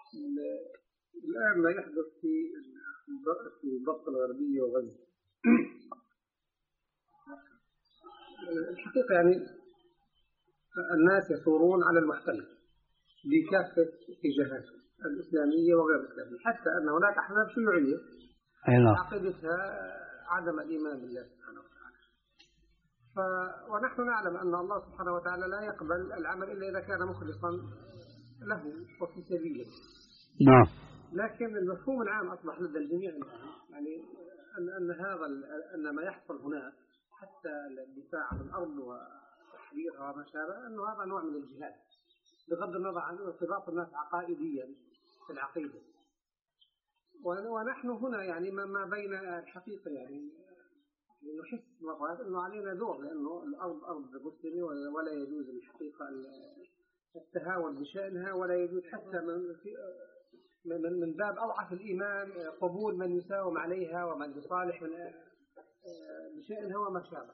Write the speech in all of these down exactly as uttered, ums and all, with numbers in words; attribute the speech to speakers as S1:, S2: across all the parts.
S1: الآن ما يحدث في في الضفة الغربية وغزة الحقيقة يعني الناس يثورون على المحتل بكافة اتجاهاته الإسلامية وغير الإسلامية، حتى أن هناك أحزاب شيوعية عقيدتها عدم الإيمان بالله سبحانه وتعالى. ف... ونحن نعلم أن الله سبحانه وتعالى لا يقبل العمل إلا إذا كان مخلصا له وفي سبيله.
S2: نعم.
S1: لكن المفهوم العام أصبح لدى الجميع الآن يعني أن أن هذا أن ما يحصل هنا حتى الدفاع عن الأرض وتحريرها وما شابه أنه هذا نوع من الجهاد، بغض النظر عن ارتباط الناس عقائديا في العقيدة. ونحن هنا يعني ما بين الحقيقة يعني نحس مرات أنه علينا دور، لأنه الأرض أرض مسلمة ولا يجوز الحقيقة التهاون بشأنها، ولا يجوز حتى من من من باب أضعف الإيمان قبول من يساوم عليها ومن يصالح من بشأنها وما شابه،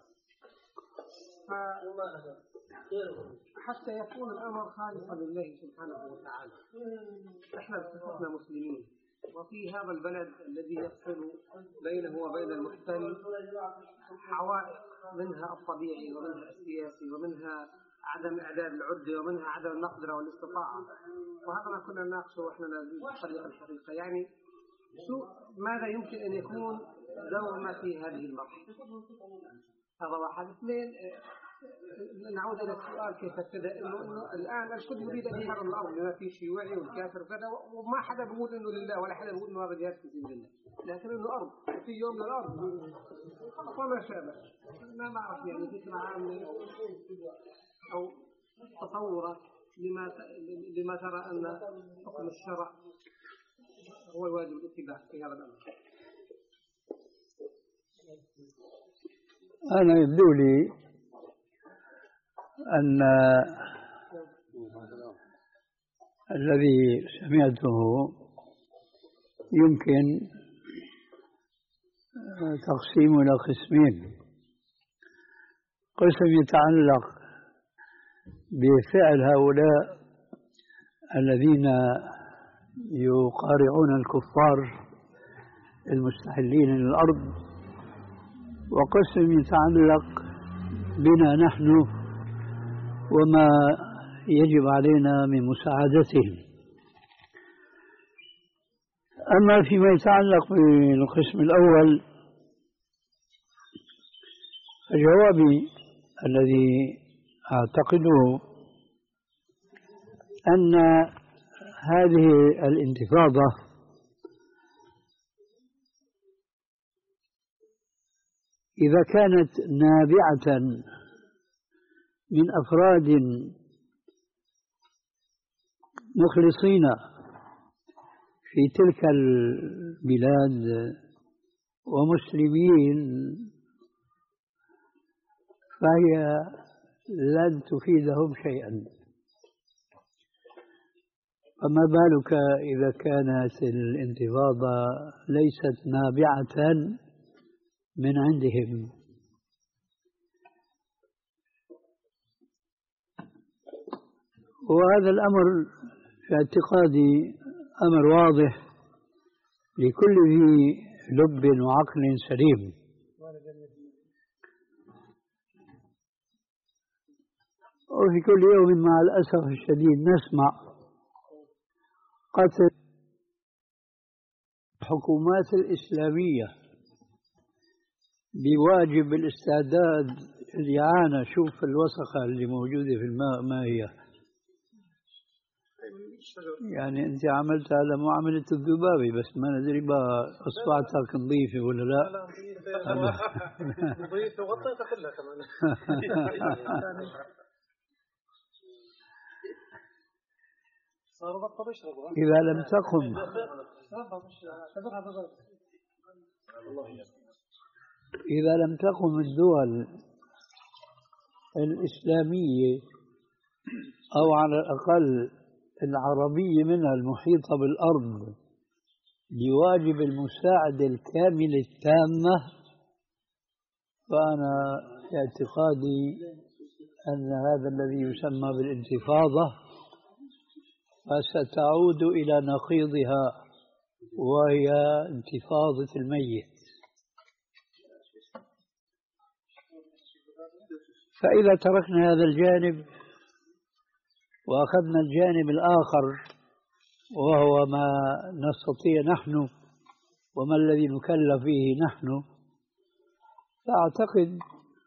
S1: حتى يكون الأمر خالصا لله سبحانه وتعالى. إحنا بصفتنا مسلمين، وفي هذا البلد الذي يفصل بينه وبين المحتل حوائط، منها الطبيعي ومنها السياسي ومنها عدم إعداد العدة ومنها عدم المقدرة والاستطاعة، وهذا ما كنا نناقشه وإحنا نازلين بطريقة الحقيقة. يعني شو ماذا يمكن أن يكون دورنا في هذه المرحلة؟ هذا واحد. اثنين، نعود إلى السؤال كيف ابتدأ، إنه إنه الآن الكل يريد أن يحرر الأرض بما فيه شيوعي والكافر وكذا، وما حدا بيقول إنه لله ولا حدا بيقول إنه هذا جهاد في سبيل الله، لكن إنه أرض في يوم من الأرض وما شابه. ما بعرف يعني فكرة عامة أو تصورة لما لما ترى أن حكم الشرع هو الواجب الاتباع في هذا الأمر.
S2: أنا يبدو لي أن الذي سمعته يمكن تقسيم إلى قسمين. قسم يتعلق بفعل هؤلاء الذين يقارعون الكفار المستحلين للأرض، وقسم يتعلق بنا نحن وما يجب علينا من مساعدتهم. أما فيما يتعلق بالقسم الأول فجوابي الذي أعتقده أن هذه الانتفاضة إذا كانت نابعة من أفراد مخلصين في تلك البلاد ومسلمين فهي لن تفيدهم شيئا، فما بالك إذا كانت الانتفاضة ليست نابعة من عندهم. وهذا الأمر في اعتقادي أمر واضح لكل ذي لب وعقل سليم. وفي كل يوم مع الأسف الشديد نسمع قتل الحكومات الإسلامية بواجب الاستعداد الإعانة. شوف الوسخة اللي موجودة في الماء ما هي، يعني أنت عملتها على معاملة الذبابة، بس ما ندري بقى أصبعتك نظيفة ولا لا.
S1: نظيفة وغطيتها كلها كمان.
S2: إذا لم تقم إذا لم تقم الدول الإسلامية أو على الأقل العربية منها المحيطة بالأرض بواجب المساعدة الكاملة التامة، فأنا في اعتقادي أن هذا الذي يسمى بالانتفاضة فستعود إلى نقيضها وهي انتفاضة الميت. فإذا تركنا هذا الجانب وأخذنا الجانب الآخر وهو ما نستطيع نحن وما الذي نكلف فيه نحن، فأعتقد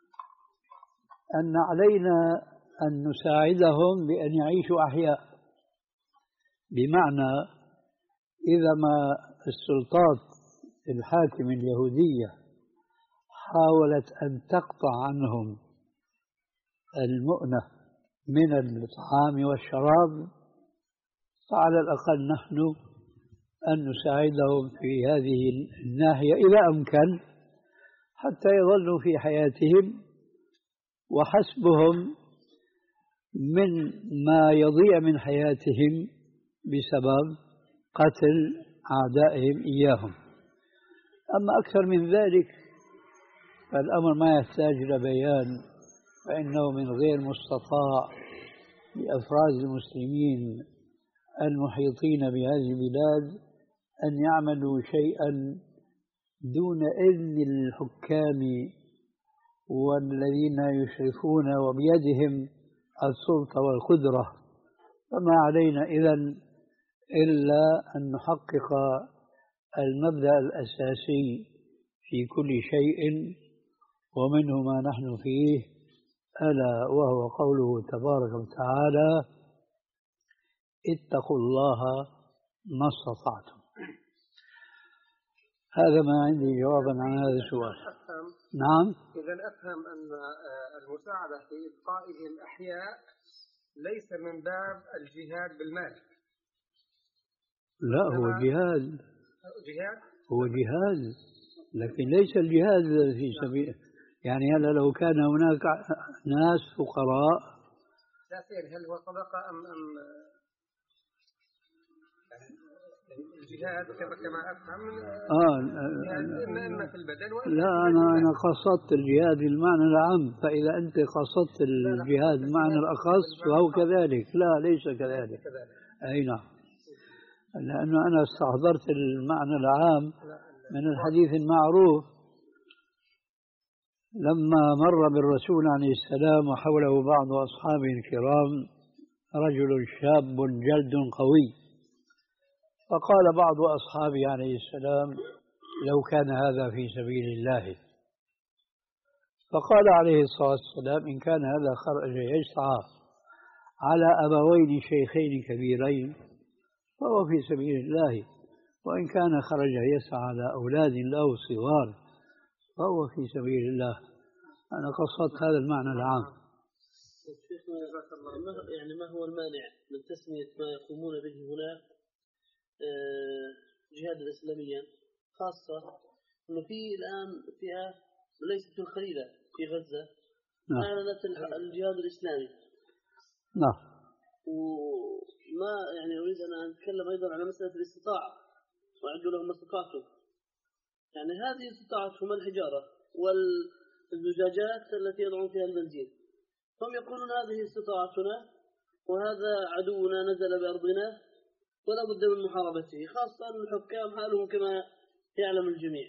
S2: أن علينا أن نساعدهم بأن يعيشوا أحياء. بمعنى إذا ما السلطات الحاكمة اليهودية حاولت أن تقطع عنهم المؤنة من الطعام والشراب، فعلى الأقل نحن أن نساعدهم في هذه الناحية إذا أمكن حتى يظلوا في حياتهم، وحسبهم من ما يضيع من حياتهم بسبب قتل أعدائهم إياهم. أما أكثر من ذلك فالأمر ما يحتاج إلى بيان، فإنه من غير مستطاع لأفراد المسلمين المحيطين بهذه البلاد أن يعملوا شيئا دون إذن الحكام والذين يشرفون وبيدهم السلطة والقدرة. فما علينا إذن إلا أن نحقق المبدأ الأساسي في كل شيء ومنه ما نحن فيه، ألا وهو قوله تبارك وتعالى: اتقوا الله ما استطعتم. هذا ما عندي جوابا عن هذا السؤال. نعم.
S1: إذا أفهم أن المساعدة في إبقائهم أحياء ليس من باب الجهاد بالمال.
S2: لا، هو جهاد.
S1: جهاد
S2: هو جهاد، لكن ليس الجهاد في سبيل، يعني هل لو كان هناك ناس فقراء.
S1: لا سير، هل هو صدقة أم أم الجهاد كما كما أفهم؟
S2: آه
S1: إما في البدن وإما
S2: لا، أنا أنا قصدت الجهاد بالمعنى العام، فإذا أنت قصدت الجهاد بالمعنى الأخص فهو كذلك. لا، ليس كذلك. أي نعم، لأنه أنا استحضرت المعنى العام من الحديث المعروف لما مر بالرسول عليه السلام وحوله بعض أصحابه الكرام رجل شاب جلد قوي، فقال بعض أصحابه عليه السلام: لو كان هذا في سبيل الله. فقال عليه الصلاة والسلام: إن كان هذا خرج يسعى على أبوين شيخين كبيرين فهو في سبيل الله، وإن كان خرج يسعى على أولاد له صغار فهو في سبيل الله. أنا قصدت هذا المعنى العام.
S3: يعني ما هو المانع من تسمية ما يقومون به هناك جهادا إسلاميا، خاصة أنه في الآن فئة ليست بالقليلة في غزة أعلنت الجهاد الإسلامي.
S2: نعم.
S3: وما يعني أريد أن أتكلم أيضا على مسألة الاستطاعة، وأعدوا لهم ما استطعتم. يعني هذه استطاعتهم الحجارة والزجاجات التي يضعون فيها البنزين، هم يقولون هذه استطاعتنا وهذا عدونا نزل بأرضنا ولا بد من محاربته، خاصة الحكام حالهم كما يعلم الجميع.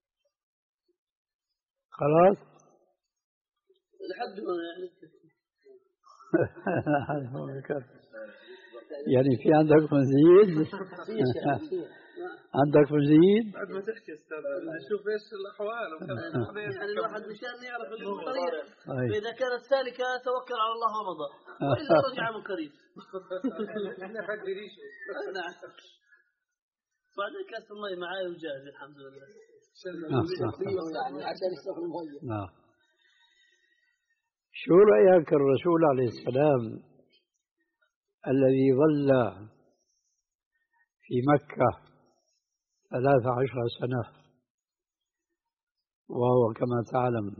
S2: خلاص
S3: لحد هنا يعني.
S2: يعني في عندك مزيد؟ عندك مزيد؟
S1: بعد ما تحكي استاذ نشوف ايش الاحوال.
S3: يعني الواحد مشان يعرف الطريق، فاذا كانت سالكه توكل على الله ومضى، والا رجع من قريب.
S1: احنا فدريش.
S3: نعم. بعدين كاس المي معاي وجاهز الحمد لله.
S1: يعني عشان يستخدم المي.
S2: نعم. شو رأيك الرسول عليه السلام الذي ظل في مكة ثلاث عشر سنة وهو كما تعلم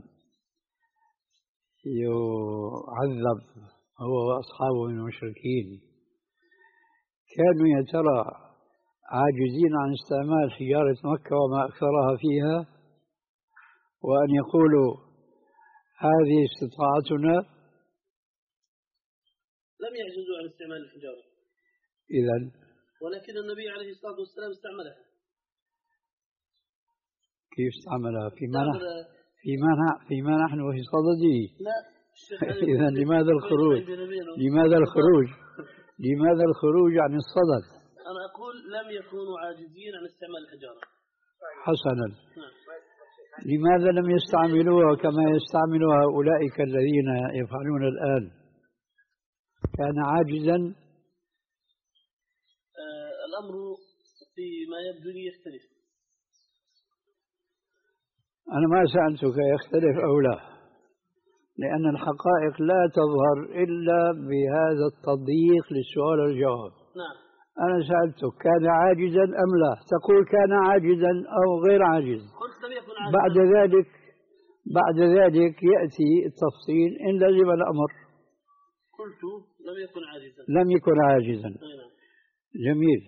S2: يعذب هو وأصحابه من المشركين، كانوا يا ترى عاجزين عن استعمال حجارة مكة وما أكثرها فيها، وأن يقولوا هذه استطاعتنا؟
S3: لم يعجزوا عن استعمال الحجارة.
S2: إذن
S3: ولكن النبي عليه الصلاة والسلام استعملها.
S2: كيف استعملها؟ فيما نحن فيما نحن فيما نحن في صدده.
S3: لا.
S2: إذا لماذا الخروج؟ لماذا الخروج؟ لماذا الخروج عن الصدد؟
S3: أنا أقول لم يكونوا عاجزين عن استعمال الحجارة.
S2: حسنا. لماذا لم يستعملوها كما يستعملها أولئك الذين يفعلون الآن؟ كان عاجزا.
S3: آه الأمر فيما يبدو لي يختلف.
S2: أنا ما سألتك يختلف أو لا، لأن الحقائق لا تظهر إلا بهذا التضييق للسؤال والجواب.
S3: نعم.
S2: أنا سألتك كان عاجزا أم لا؟ تقول كان عاجزا أو غير عاجز.
S3: قلت لم يكن عاجزا.
S2: بعد ذلك بعد ذلك يأتي التفصيل إن لزم الأمر.
S3: قلت لم يكن عاجزا.
S2: لم يكن عاجزا.
S3: نعم.
S2: جميل.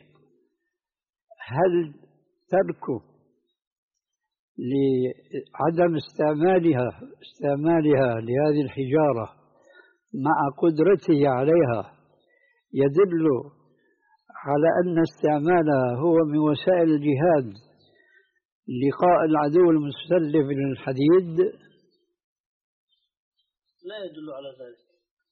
S2: هل تركه لعدم استعمالها استعمالها لهذه الحجارة مع قدرته عليها يدل على أن استعمالها هو من وسائل الجهاد لقاء العدو المسلف للحديد؟
S3: لا يدل على ذلك.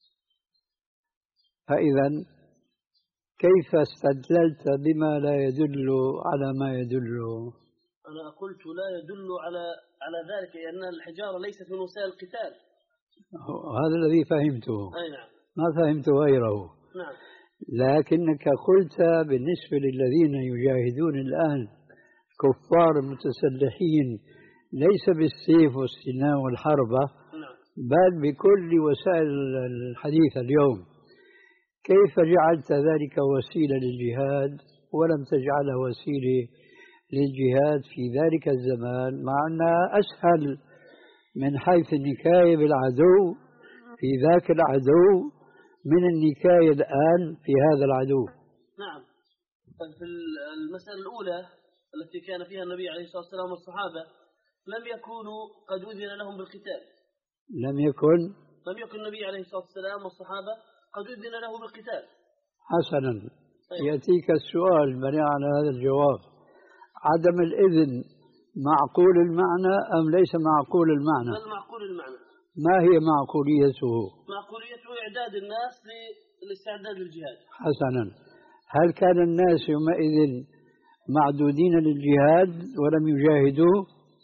S2: فإذا كيف استدللت بما لا يدل على ما يدل؟
S3: أنا قلت لا يدل على على ذلك لأن الحجارة ليست من وسائل القتال.
S2: هذا الذي فهمته.
S3: أي نعم.
S2: ما فهمت غيره.
S3: نعم.
S2: لكنك قلت بالنسبة للذين يجاهدون الآن كفار متسلحين ليس بالسيف والسنان والحربة.
S3: نعم.
S2: بل بكل وسائل الحديث اليوم، كيف جعلت ذلك وسيلة للجهاد ولم تجعله وسيلة للجهاد في ذلك الزمان، مع أنها أسهل من حيث النكاية بالعدو في ذاك العدو من النكاية الآن في هذا العدو؟
S3: نعم. في المسألة الأولى التي كان فيها النبي عليه الصلاة والسلام والصحابة لم يكونوا قد أذن لهم بالقتال.
S2: لم يكن
S3: لم يكن النبي عليه الصلاة والسلام والصحابة قد أذن له بالقتال.
S2: حسنا. يأتيك السؤال بناء على هذا الجواب: عدم الإذن معقول المعنى أم ليس معقول المعنى؟
S3: بل معقول المعنى.
S2: ما هي معقوليته؟
S3: معقوليته إعداد الناس للاستعداد للجهاد.
S2: حسنا. هل كان الناس يومئذ معدودين للجهاد ولم يجاهدوا؟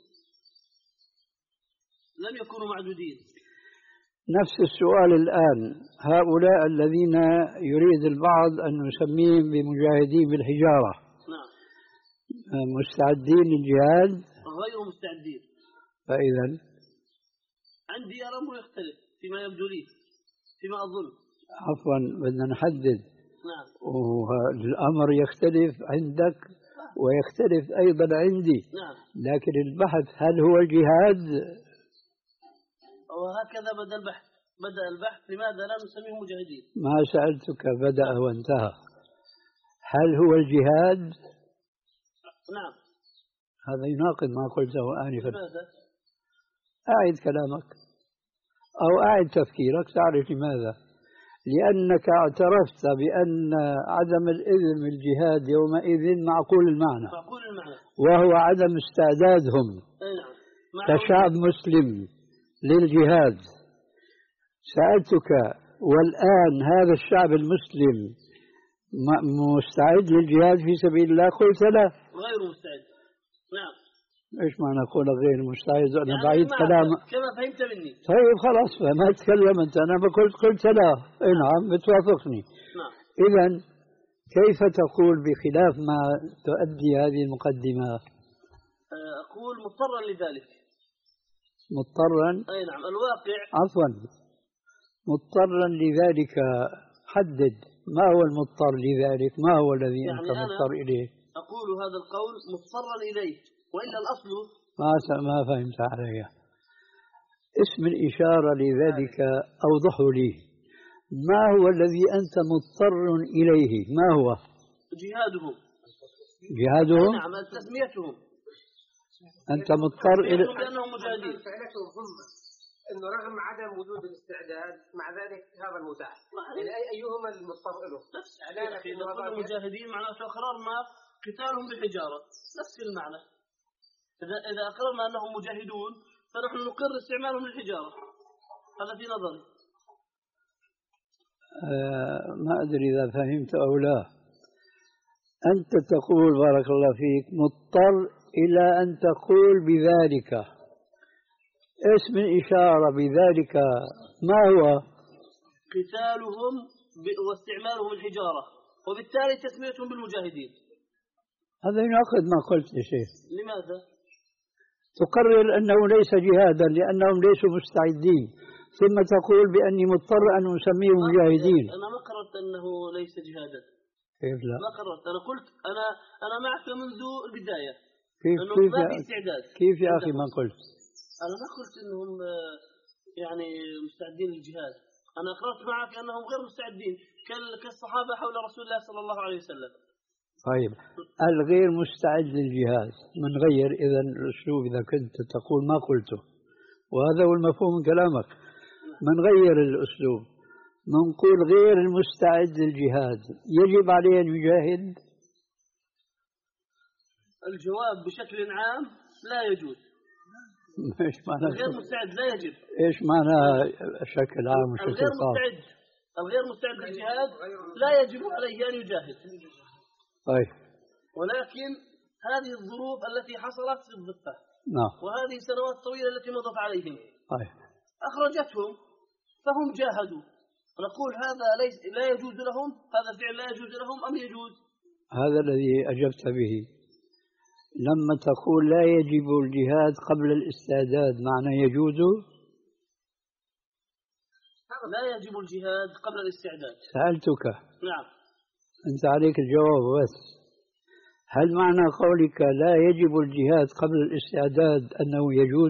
S3: لم يكونوا معدودين.
S2: نفس السؤال الآن: هؤلاء الذين يريد البعض أن نسميهم بمجاهدين بالحجارة،
S3: نعم،
S2: مستعدين للجهاد؟
S3: غير مستعدين.
S2: فإذا
S3: عندي الأمر يختلف فيما يبدو لي، فيما أظن.
S2: عفوا، بدنا نحدد.
S3: نعم.
S2: والأمر يختلف عندك ويختلف أيضا عندي.
S3: نعم.
S2: لكن البحث هل هو الجهاد؟
S3: وهكذا بدأ البحث. بدأ البحث لماذا لا نسميه مجاهدين؟
S2: ما سألتك بدأ وانتهى. هل هو الجهاد؟
S3: نعم.
S2: هذا يناقض ما قلته آنفا.
S3: لماذا؟
S2: أعد كلامك أو أعد تفكيرك تعرف لماذا. لأنك اعترفت بأن عدم الإذن بالجهاد يومئذ معقول المعنى،
S3: معقول المعنى،
S2: وهو عدم استعدادهم
S3: نعم.
S2: كشعب مسلم للجهاد. سألتك: والآن هذا الشعب المسلم مستعد للجهاد في سبيل الله؟ قلت لا،
S3: غير مستعد. نعم.
S2: ايش معنى قولك غير مستعد؟ انا
S3: يعني
S2: بعيد كلام
S3: كما فهمت مني.
S2: طيب خلاص، ما تكلم انت، انا بقول قلت لا. اي نعم، بتوافقني.
S3: نعم.
S2: اذا كيف تقول بخلاف ما تؤدي هذه المقدمة؟
S3: اقول مضطرا لذلك.
S2: مضطرا؟
S3: اي نعم. الواقع.
S2: عفوا، مضطرا لذلك. حدد ما هو المضطر لذلك، ما هو الذي
S3: يعني
S2: انت مضطر اليه؟
S3: اقول هذا القول مضطرا اليه، وإلا الأصل.
S2: ما ما فهمت علي. اسم الإشارة لذلك أوضح لي. ما هو الذي أنت مضطر إليه؟ ما هو؟
S3: جهادهم.
S2: جهادهم؟
S3: نعم، تسميتهم.
S2: أنت مضطر إلى
S3: لأنهم مجاهدين.
S1: انه رغم عدم وجود الاستعداد مع ذلك هذا المتاح، يعني أي ايهما المضطر له؟
S3: نفس اذا كنا مجاهدين معناته اقررنا قتالهم بالحجاره، نفس المعنى. اذا اذا اقررنا انهم مجاهدون فنحن نقر استعمالهم للحجاره، هذا في نظري.
S2: آه ما ادري اذا فهمت او لا. انت تقول بارك الله فيك مضطر الى ان تقول بذلك، اسم الإشارة بذلك ما هو؟
S3: قتالهم واستعمالهم الحجارة، وبالتالي تسميتهم بالمجاهدين.
S2: هذا يناقض ما قلت يا شيخ.
S3: لماذا؟
S2: تقرر أنه ليس جهادا لأنهم ليسوا مستعدين، ثم تقول بأني مضطر أن أسميهم مجاهدين.
S3: أنا ما قررت أنه ليس جهادا.
S2: كيف لا؟
S3: ما قررت، أنا قلت أنا أنا معك منذ البداية.
S2: كيف
S3: أنه
S2: كيف
S3: ما
S2: يا
S3: في استعداد.
S2: كيف يا أخي ما قلت؟
S3: أنا ما قلت أنهم يعني مستعدين للجهاد، أنا أقررت معك أنهم غير مستعدين كالصحابة حول رسول الله صلى الله عليه وسلم.
S2: طيب الغير مستعد للجهاد من غير إذا الأسلوب إذا كنت تقول ما قلته، وهذا هو المفهوم من كلامك، من غير الأسلوب منقول غير المستعد للجهاد يجب عليه أن يجاهد.
S3: الجواب بشكل عام لا يجوز.
S2: ايش معنى
S3: الغير مستعد لا يجب؟
S2: ايش معنى بشكل عام وشكل
S3: الغير
S2: خاص؟
S3: مستعد الغير مستعد للجهاد لا يجب عليه أن يجاهد.
S2: طيب.
S3: ولكن هذه الظروف التي حصلت في الضفة،
S2: نعم،
S3: وهذه السنوات الطويلة التي مضت عليهم
S2: طيب
S3: أخرجتهم فهم جاهدوا. نقول هذا ليس لا يجوز لهم، هذا الفعل لا يجوز لهم أم يجوز؟
S2: هذا الذي أجبت به. لما تقول لا يجب الجهاد قبل الاستعداد معنى يجوز؟
S3: لا يجب الجهاد قبل الاستعداد.
S2: سألتك.
S3: نعم.
S2: أنت عليك الجواب بس. هل معنى قولك لا يجب الجهاد قبل الاستعداد أنه يجوز؟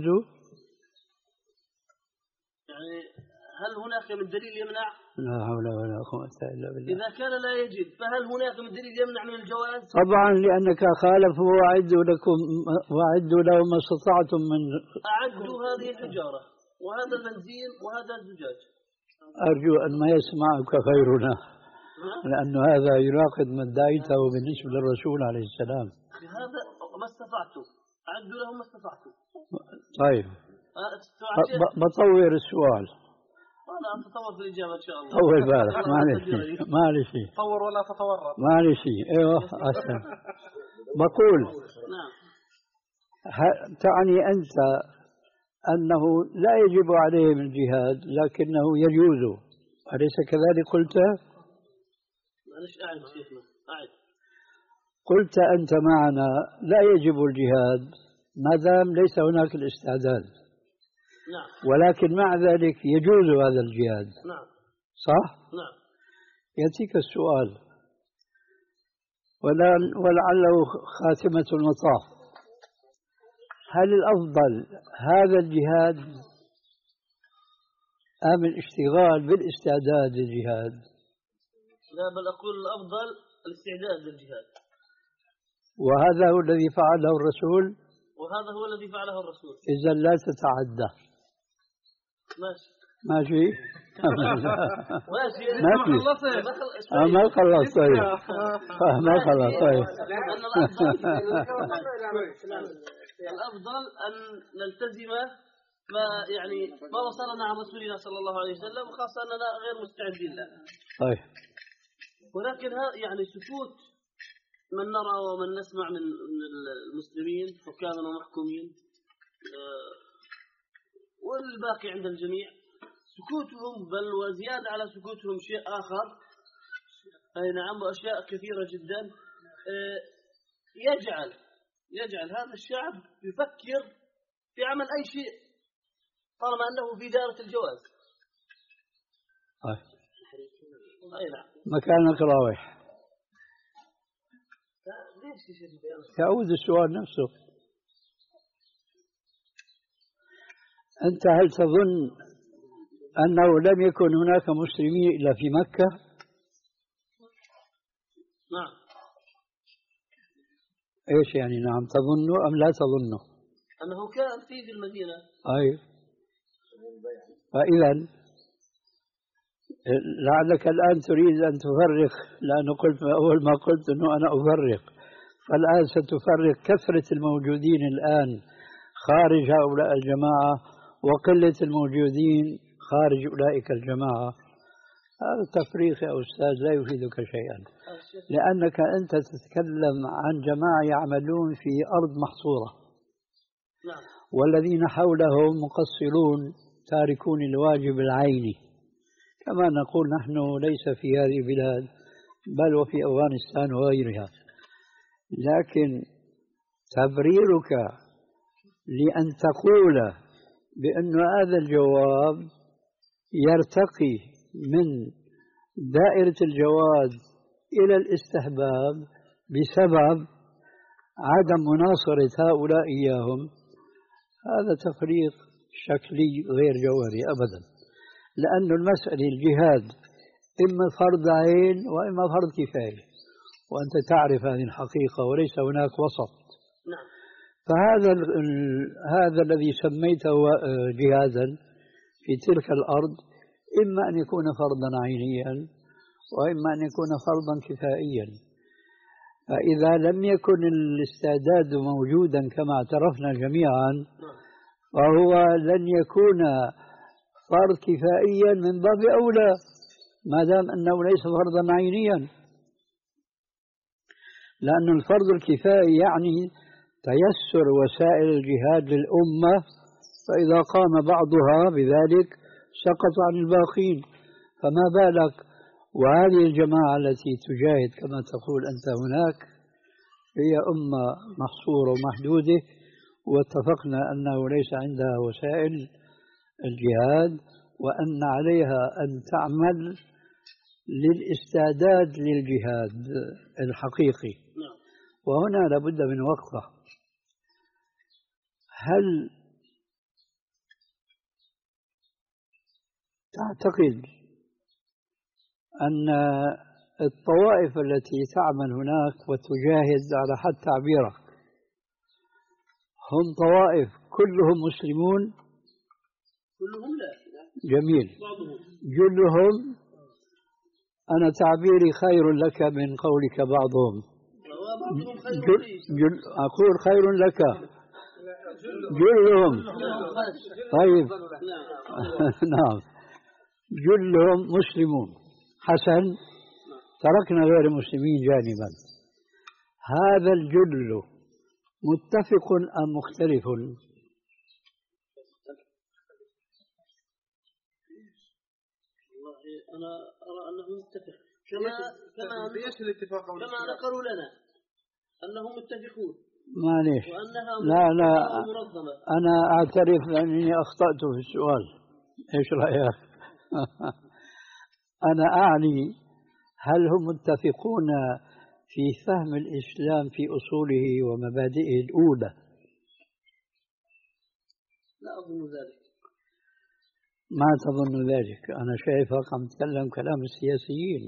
S3: يعني هل هناك من دليل يمنع؟
S2: لا حول ولا قوة إلا بالله.
S3: إذا كان لا يجب فهل هناك من دليل يمنع من الجواز؟
S2: طبعا لأنك خالفوا وأعدوا لكم وأعدوا لهم ما استطعتم من.
S3: أعدوا هذه الحجارة وهذا البنزين وهذا الزجاج.
S2: أرجو أن ما يسمعك غيرنا، لأن هذا يناقض ما ادعيته بالنسبة للرسول عليه السلام.
S3: هذا ما استطعتم، أعدوا لهم ما استطعتم.
S2: طيب بطور السؤال.
S3: أنا أتطور في الإجابة إن شاء الله.
S2: طول بالك، معلش معلش.
S1: طور ولا تتورط.
S2: معلش ايوه أحسن. بقول
S3: نعم.
S2: تعني أنت أنه لا يجب عليهم الجهاد لكنه يجوز، أليس كذلك قلت؟
S3: معلش أعد شيخنا أعد.
S2: قلت أنت معنا لا يجب الجهاد ما دام ليس هناك الاستعداد.
S3: نعم.
S2: ولكن مع ذلك يجوز هذا الجهاد.
S3: نعم.
S2: صح؟
S3: نعم.
S2: يأتيك السؤال ولعله خاتمة المطاف، هل الأفضل هذا الجهاد أم الاشتغال بالاستعداد للجهاد؟
S3: لا بل أقول الأفضل الاستعداد للجهاد.
S2: وهذا هو الذي فعله الرسول.
S3: وهذا هو الذي فعله الرسول.
S2: إذا لا تتعدى.
S3: ماشي.
S2: ماشي.
S3: ماشي.
S2: ماشي. ما خلص طيب. ما خلص طيب.
S3: الأفضل أن نلتزم ما يعني ما وصلنا عن رسولنا صلى الله عليه وسلم، وخاصة أننا غير مستعدين له.
S2: طيب.
S3: ولكن يعني سكوت من نرى ومن نسمع من المسلمين حكاما ومحكومين والباقي عند الجميع، سكوتهم بل وزيادة على سكوتهم شيء آخر، أي نعم، وأشياء كثيرة جدا يجعل يجعل هذا الشعب يفكر في عمل أي شيء طالما أنه في دائرة الجواز. أي نعم.
S2: مكانك راوح. تعود السؤال نفسه. أنت هل تظن أنه لم يكن هناك مسلمين إلا في مكة؟
S3: نعم.
S2: إيش يعني نعم؟ تظن أم لا تظن؟
S3: أنه كان في المدينة.
S2: أي. فإذا لعلك الآن تريد أن تفرق، لأنه قلت أول ما قلت أنه أنا أفرق، فالآن ستفرق كثرة الموجودين الآن خارج هؤلاء الجماعة وقلة الموجودين خارج أولئك الجماعة. هذا التفريق يا أستاذ لا يفيدك شيئا، لأنك أنت تتكلم عن جماعة يعملون في أرض محصورة، والذين حولهم مقصرون تاركون الواجب العيني، كما نقول نحن ليس في هذه البلاد بل وفي أفغانستان وغيرها. لكن تبريرك لأن تقول بأن هذا الجواب يرتقي من دائرة الجواز إلى الاستحباب بسبب عدم مناصرة هؤلاء إياهم، هذا تفريق شكلي غير جوهري أبدا. لأن المسألة الجهاد إما فرض عين وإما فرض كفاية، وأنت تعرف هذه الحقيقة وليس هناك وسط. فهذا هذا الذي سميته جهادا في تلك الأرض إما أن يكون فرضا عينيا وإما أن يكون فرضا كفائيا. فإذا لم يكن الاستعداد موجودا كما اعترفنا جميعا، فهو لن يكون فرض كفائيا من باب أولى ما دام أنه ليس فرضا عينيا، لأن الفرض الكفائي يعني تيسر وسائل الجهاد للأمة، فإذا قام بعضها بذلك سقط عن الباقين، فما بالك وهذه الجماعة التي تجاهد كما تقول أنت هناك هي أمة محصورة ومحدودة، واتفقنا أنه ليس عندها وسائل الجهاد، وأن عليها أن تعمل للاستعداد للجهاد الحقيقي. وهنا لابد من وقفة. هل تعتقد أن الطوائف التي تعمل هناك وتجاهد على حد تعبيرك هم طوائف كلهم مسلمون؟
S3: كلهم لا.
S2: جميل. جلهم أنا تعبيري خير لك من قولك بعضهم. جل جل أقول خير لك جلهم. طيب نعم جلهم مسلمون. حسن، تركنا غير المسلمين جانبا. هذا الجل متفق أم مختلف؟
S3: أنا أرى أنه متفق، كما كما كما نقلوا لنا أنهم متفقون.
S2: معليش،
S3: وأنها
S2: لا لا
S3: منظمة.
S2: أنا أعترف أنني أخطأت في السؤال. إيش رأيك؟ أنا أعني هل هم متفقون في فهم الإسلام في أصوله ومبادئه الأولى؟
S3: لا أظن ذلك.
S2: ما تظن ذلك؟ أنا شايفك عم تتكلم كلام السياسيين.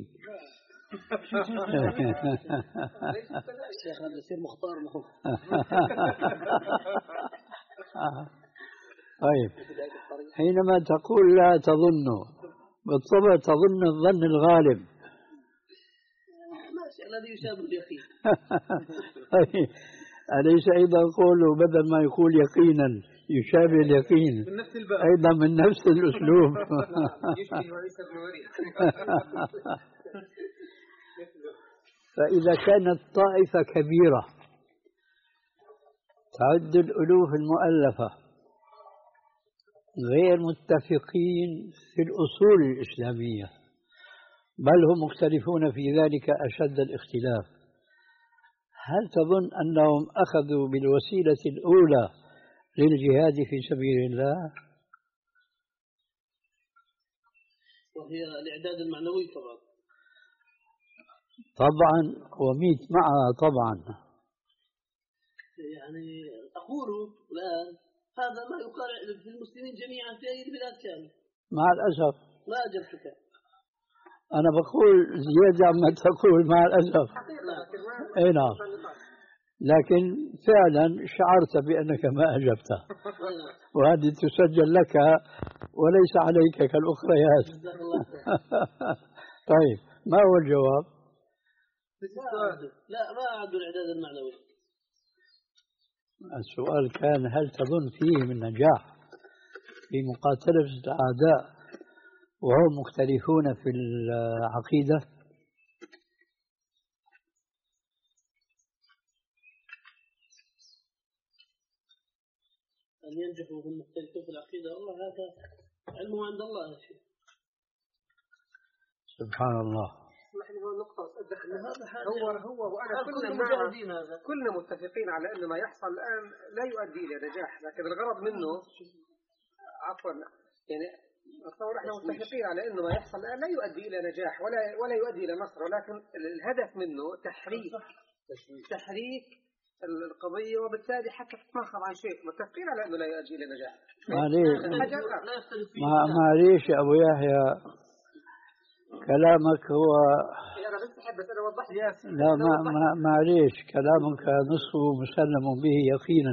S3: الشيخ هذا يصير مختار مخه.
S2: طيب، حينما تقول لا تظن، بالطبع تظن الظن الغالب.
S3: ماشي، الذي يشابه اليقين.
S2: أليس أيضا قوله بدل ما يقول يقينا يشابه اليقين أيضا من نفس الأسلوب؟ فإذا كانت طائفة كبيرة تعد الألوف المؤلفة غير متفقين في الأصول الإسلامية، بل هم مختلفون في ذلك أشد الاختلاف، هل تظن أنهم أخذوا بالوسيلة الأولى للجهاد في سبيل الله؟
S3: وهي الإعداد المعنوي طبعا.
S2: طبعا، وميت معها طبعا.
S3: يعني أقول الآن هذا ما يقال في المسلمين جميعا في أي البلاد كانوا.
S2: مع الأسف.
S3: ما أجبتك.
S2: أنا بقول زيادة عما تقول مع الأسف. أي نعم. لكن فعلا شعرت بأنك ما أجبت، وهذه تسجل لك وليس عليك كالأخريات. طيب ما هو الجواب؟
S3: لا ما أعدوا الإعداد المعنوي.
S2: السؤال كان هل تظن فيه من نجاح في مقاتلة الأعداء وهم مختلفون في العقيدة؟
S3: أن ينجحوا وهم مختلفون في العقيدة، والله هذا علمه عند الله يا شيخ.
S2: سبحان الله.
S1: هو هو وأنا كلنا كلنا متفقين على أن ما يحصل الآن لا يؤدي إلى نجاح، لكن الغرض منه عفوا يعني أتصور احنا متفقين على أنه ما يحصل الآن لا يؤدي إلى نجاح ولا ولا يؤدي إلى نصر، ولكن الهدف منه تحريك تحريك القضية، وبالتالي حتى تتمخض عن شيء. متفقين على أنه لا يؤدي إلى نجاح.
S2: معليش يا أبو يحيى، كلامك هو
S1: أنا بس أحب أنا وضحت.
S2: لا ما ما معليش، كلامك نصفه مسلم به يقينا،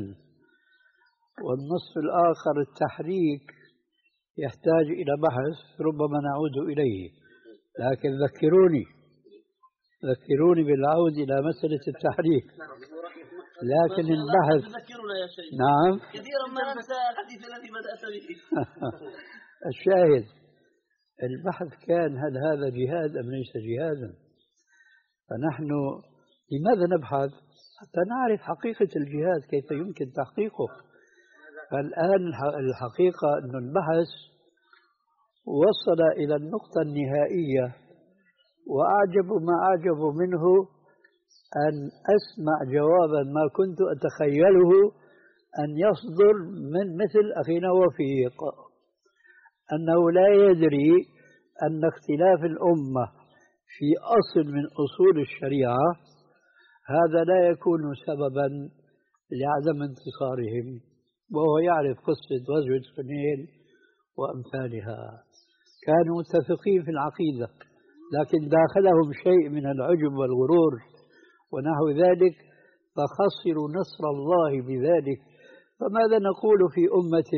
S2: والنصف الآخر التحريك يحتاج إلى بحث ربما نعود إليه، لكن ذكروني ذكروني بالعود إلى مسألة التحريك. لكن البحث
S3: يا شيخ.
S2: نعم
S3: كثيرا ما أنسى الحديث الذي بدأت به.
S2: الشاهد البحث كان هل هذا جهاد أم ليس جهادا؟ فنحن لماذا نبحث؟ حتى نعرف حقيقة الجهاد كيف يمكن تحقيقه. فالآن الحقيقة أن البحث وصل إلى النقطة النهائية، وأعجب ما أعجب منه أن أسمع جوابا ما كنت أتخيله أن يصدر من مثل أخينا وفيق، أنه لا يدري أن اختلاف الأمة في أصل من أصول الشريعة هذا لا يكون سببا لعدم انتصارهم، وهو يعرف قصة غزوة حنين وأمثالها. كانوا متفقين في العقيدة، لكن داخلهم شيء من العجب والغرور ونحو ذلك، فخسروا نصر الله بذلك. فماذا نقول في أمة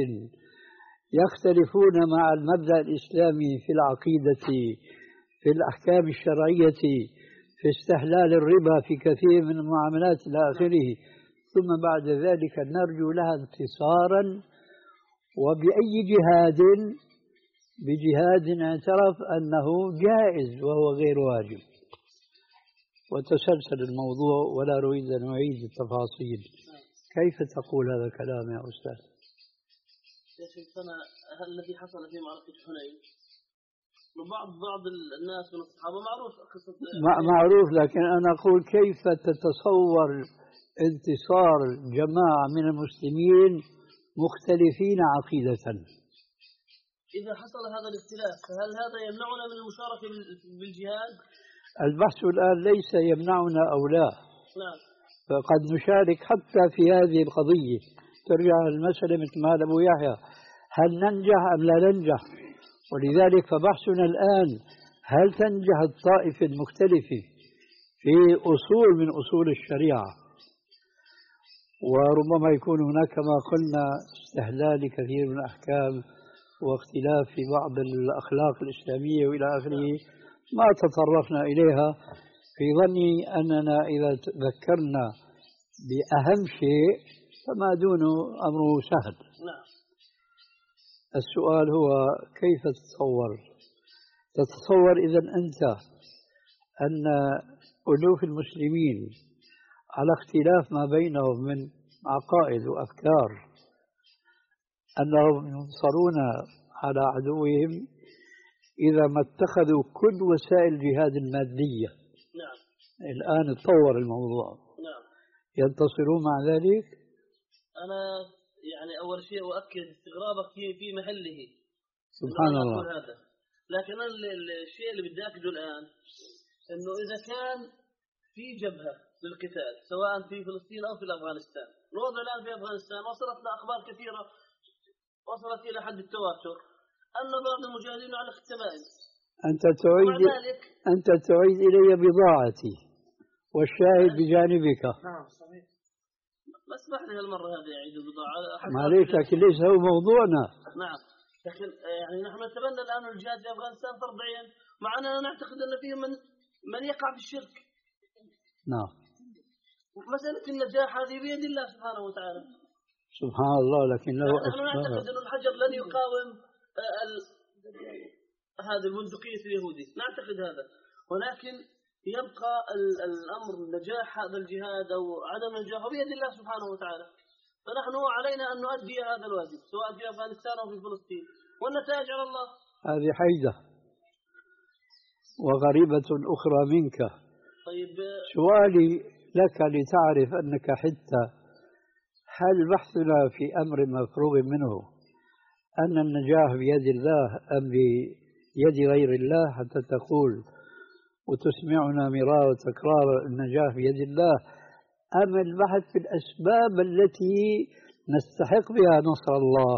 S2: يختلفون مع المبدأ الإسلامي في العقيدة، في الأحكام الشرعية، في استحلال الربا، في كثير من المعاملات إلى آخره، ثم بعد ذلك نرجو لها انتصارا؟ وبأي جهاد؟ بجهاد اعترف أنه جائز وهو غير واجب. وتسلسل الموضوع ولا أريد أن أعيد التفاصيل. كيف تقول هذا الكلام يا أستاذ؟
S3: يا شيخ أنا الذي حصل في معركة حنين وبعض بعض الناس من الصحابة معروف قصة
S2: معروف، لكن أنا أقول كيف تتصور انتصار جماعة من المسلمين مختلفين عقيدة؟
S3: إذا حصل هذا الاختلاف فهل هذا يمنعنا من المشاركة بالجهاد؟
S2: البحث الآن ليس يمنعنا أو لا.
S3: نعم.
S2: فقد نشارك حتى في هذه القضية. ترجع المسألة مثل ما قال أبو يحيى، هل ننجح أم لا ننجح؟ ولذلك فبحثنا الآن هل تنجح الطائفة المختلفة في أصول من أصول الشريعة، وربما يكون هناك كما قلنا استهلال كثير من الأحكام واختلاف في بعض الأخلاق الإسلامية وإلى آخره، ما تطرقنا إليها، في ظني أننا إذا ذكرنا بأهم شيء فما دونه أمره سهل.
S3: نعم.
S2: السؤال هو كيف تتصور تتصور إذا أنت أن ألوف المسلمين على اختلاف ما بينهم من عقائد وأفكار أنهم ينصرون على عدوهم إذا ما اتخذوا كل وسائل الجهاد المادية؟
S3: نعم.
S2: الآن تطور الموضوع.
S3: نعم.
S2: ينتصرون مع ذلك؟
S3: أنا يعني أول شيء أؤكد استغرابك في في محله.
S2: سبحان الله.
S3: هذا. لكن الشيء اللي بدي أكده الآن إنه إذا كان في جبهة للقتال سواء في فلسطين أو في أفغانستان، الوضع الآن في أفغانستان وصلتنا أخبار كثيرة وصلت إلى حد التواتر أن بعض المجاهدين على الكتائب.
S2: أنت تعيد أنت تعيد إلي بضاعتي والشاهد بجانبك.
S3: نعم صحيح. ما اسمح لي هالمرة هذه يعيد البضاعة.
S2: معليش، لكن ليس هو موضوعنا.
S3: نعم. لكن يعني نحن نتبنى الآن الجهاد في أفغانستان فرض عين، مع أننا نعتقد أن فيه من من يقع في الشرك.
S2: نعم.
S3: مسألة النجاح هذه بيد الله سبحانه وتعالى.
S2: سبحان الله. لكن له
S3: نحن نعتقد أن الحجر لن يقاوم ال... هذا البندقية اليهودي، نعتقد هذا، ولكن يبقى الأمر نجاح هذا الجهاد أو عدم نجاحه بيد الله سبحانه وتعالى. فنحن علينا أن نؤدي هذا الواجب سواء في أفغانستان أو في فلسطين، والنتائج على الله.
S2: هذه حيدة وغريبة أخرى منك.
S3: طيب
S2: سؤالي لك لتعرف أنك حتى هل بحثنا في أمر مفروغ منه أن النجاح بيد الله أم بيد غير الله، حتى تقول وتسمعنا مرارا وتكرارا النجاح بيد الله، أم البحث في الأسباب التي نستحق بها نصر الله؟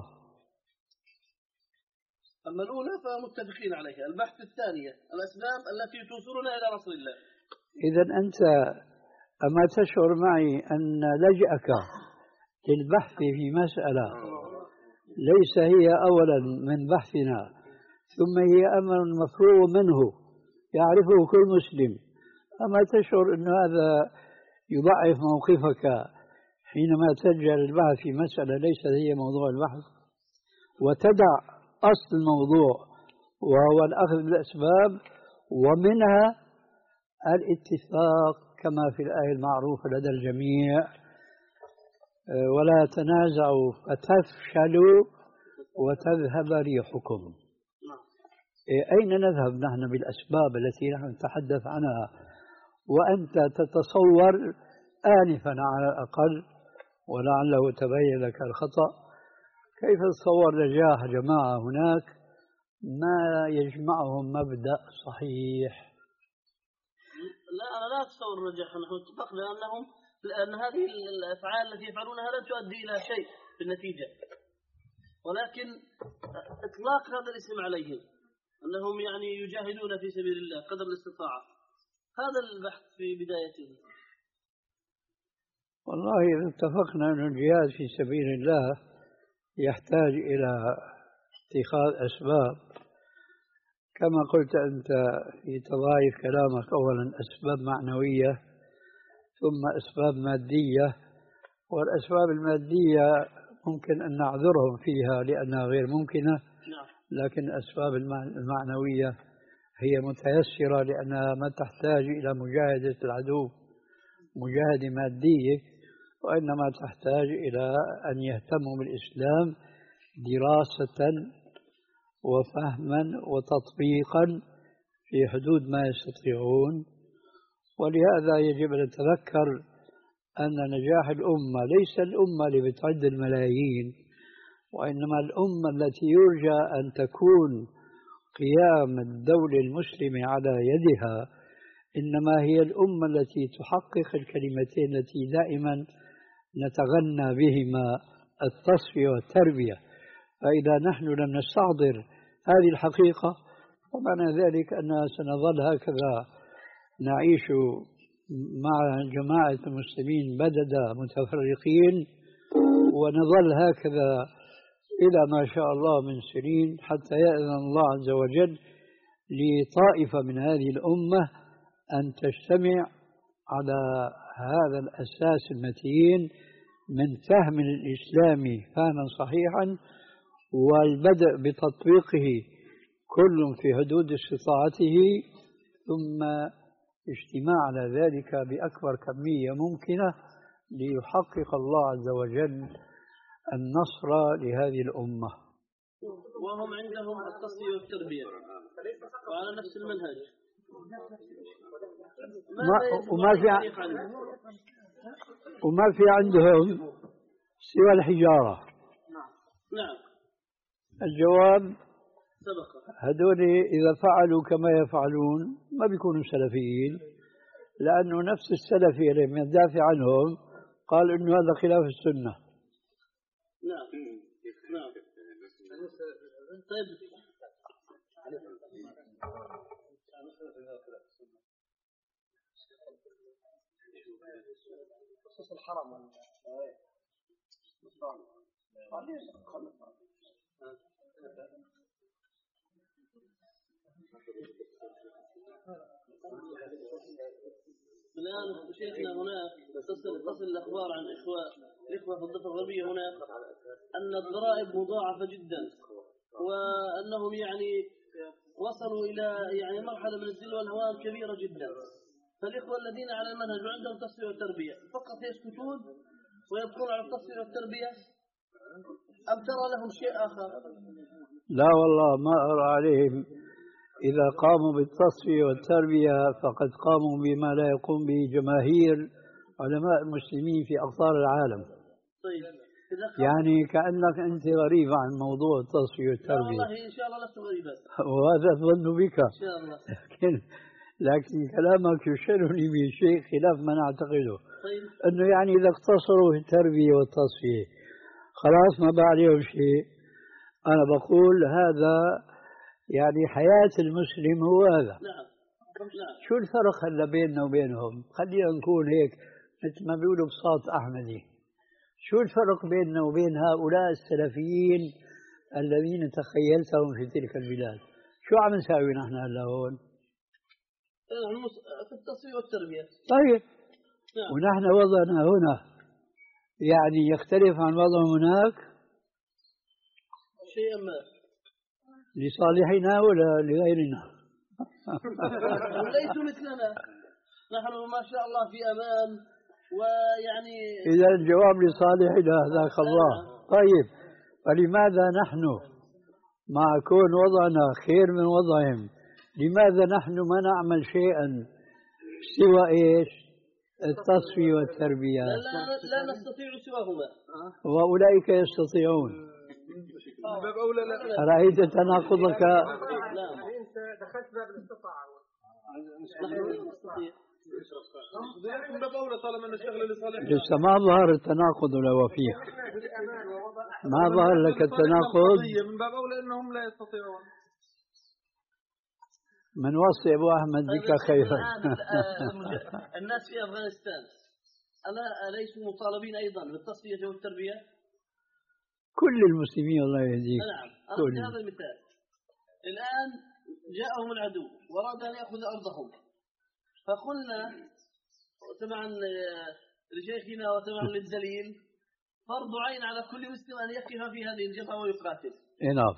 S3: أما الأولى فمتفقين عليها، البحث الثانية الأسباب التي توصلنا إلى نصر الله.
S2: إذا أنت أما تشعر معي أن لجأك للبحث في مسألة ليس هي أولا من بحثنا، ثم هي أمر مفروغ منه يعرفه كل مسلم، أما تشعر أن هذا يضعف موقفك حينما تلجأ للبحث في مسألة ليس هي موضوع البحث، وتدع أصل الموضوع وهو الأخذ بالأسباب، ومنها الاتفاق كما في الآية المعروفة لدى الجميع: ولا تنازعوا فتفشلوا وتذهب ريحكم. أين نذهب نحن بالأسباب التي نحن نتحدث عنها وأنت تتصور آنفا على الأقل، ولعله تبين لك الخطأ، كيف تصور نجاح جماعة هناك ما يجمعهم مبدأ صحيح؟
S3: لا أنا لا أتصور نجاح، نحن اتفقنا أنهم لأن هذه الأفعال التي يفعلونها لا تؤدي إلى شيء في النتيجة، ولكن إطلاق هذا الاسم عليهم أنهم يعني يجاهدون في سبيل الله قدر الاستطاعة، هذا البحث في بدايته.
S2: والله إذا اتفقنا أن الجهاد في سبيل الله يحتاج إلى اتخاذ أسباب، كما قلت أنت في تضاعيف كلامك، أولا أسباب معنوية ثم أسباب مادية، والأسباب المادية ممكن أن نعذرهم فيها لأنها غير ممكنة، لكن الأسباب المعنوية هي متيسرة لأنها ما تحتاج إلى مجاهدة العدو مجاهدة مادية، وإنما تحتاج إلى أن يهتموا بالإسلام دراسة وفهما وتطبيقا في حدود ما يستطيعون. ولهذا يجب أن نتذكر أن نجاح الأمة ليس الأمة اللي بتعد الملايين، وإنما الأمة التي يرجى أن تكون قيام الدولة المسلمة على يدها، إنما هي الأمة التي تحقق الكلمتين التي دائما نتغنى بهما: التصفية والتربية. فإذا نحن لم نستحضر هذه الحقيقة فمعنى ذلك أننا سنظل هكذا نعيش مع جماعة المسلمين بددا متفرقين، ونظل هكذا إلى ما شاء الله من سنين، حتى يأذن الله عز وجل لطائفة من هذه الأمة أن تجتمع على هذا الأساس المتين من فهم الإسلام فهما صحيحا، والبدء بتطبيقه كل في حدود استطاعته، ثم اجتماع على ذلك بأكبر كمية ممكنة ليحقق الله عز وجل النصر لهذه الأمة.
S3: وهم عندهم التصفية والتربية وعلى نفس المنهج،
S2: ما وما في وما في عندهم سوى الحجارة.
S3: نعم.
S2: الجواب
S3: سبق
S2: هذول إذا فعلوا كما يفعلون ما بيكونوا سلفيين، لأنه نفس السلفي لما يدافع عنهم قال إنه هذا خلاف السنة.
S3: نعم نعم. طيب
S1: خصوص الحرم
S3: الآن شيخنا هناك تصل تصل الأخبار عن إخوة الإخوة في الضفة الغربية هناك أن الضرائب مضاعفة جدا، وأنهم يعني وصلوا إلى يعني مرحلة من الذل والهوان كبيرة جدا. فالإخوة الذين على المنهج وعندهم تصفية والتربية فقط يسكتون ويبقون على التصفية والتربية، أم ترى لهم شيء آخر؟
S2: لا والله ما أرى عليهم. إذا قاموا بالتصفية والتربية فقد قاموا بما لا يقوم به جماهير علماء المسلمين في أقطار العالم.
S3: طيب
S2: يعني كأنك أنت غريب عن موضوع التصفية والتربية.
S3: لا والله إن شاء الله لست غريبا.
S2: وهذا الظن بك.
S3: إن شاء الله.
S2: لكن لكن كلامك يشيرني بشيء خلاف ما نعتقده.
S3: طيب.
S2: أنه يعني إذا اقتصروا في التربية والتصفية خلاص ما بقى عليهم شيء. أنا بقول هذا يعني حياة المسلم هو هذا.
S3: نعم. نعم.
S2: شو الفرق هلا بيننا وبينهم؟ خلينا نكون هيك مثل ما بيقولوا بساط أحمدي. شو الفرق بيننا وبين هؤلاء السلفيين الذين تخيلتهم في تلك البلاد؟ شو عم نساوي نحن هلا هون؟
S3: في التصفية والتربية.
S2: طيب.
S3: نعم.
S2: ونحن وضعنا هنا يعني يختلف عن وضع هناك
S3: شيئا ما
S2: لصالحنا ولا لغيرنا؟
S3: ليسوا مثلنا، نحن ما شاء الله في أمان ويعني.
S2: إذا الجواب لصالحنا ذاك الله. طيب فلماذا نحن مع كون وضعنا خير من وضعهم لماذا نحن ما نعمل شيئا سوى إيش؟ التصفية والتربية.
S3: لا, لا, لا نستطيع سواهما
S2: وأولئك يستطيعون.
S1: باب أولى لا.
S2: أرأيت تناقضك؟
S3: نعم.
S1: أنت دخلت باب الاستطاعة.
S3: نحن نستطيع.
S1: من باب أولى طالما نشتغل لصالحنا.
S2: لسه ما ظهر التناقض ولا وفيه. ما ظهر لك التناقض.
S1: من باب أولى أنهم لا يستطيعون.
S2: من وصي أبو أحمد بك خيرا.
S3: الناس في أفغانستان ألا أليسوا مطالبين أيضا بالتصفية والتربية؟
S2: كل المسلمين الله يهديك.
S3: نعم. أنا هذا المثال. الآن جاءهم العدو وأراد أن يأخذ أرضهم، فقلنا تبعا لشيخنا وتبعا للدليل فرض عين على كل مسلم أن يقف في هذه الجبهة ويقاتل.
S2: نعم.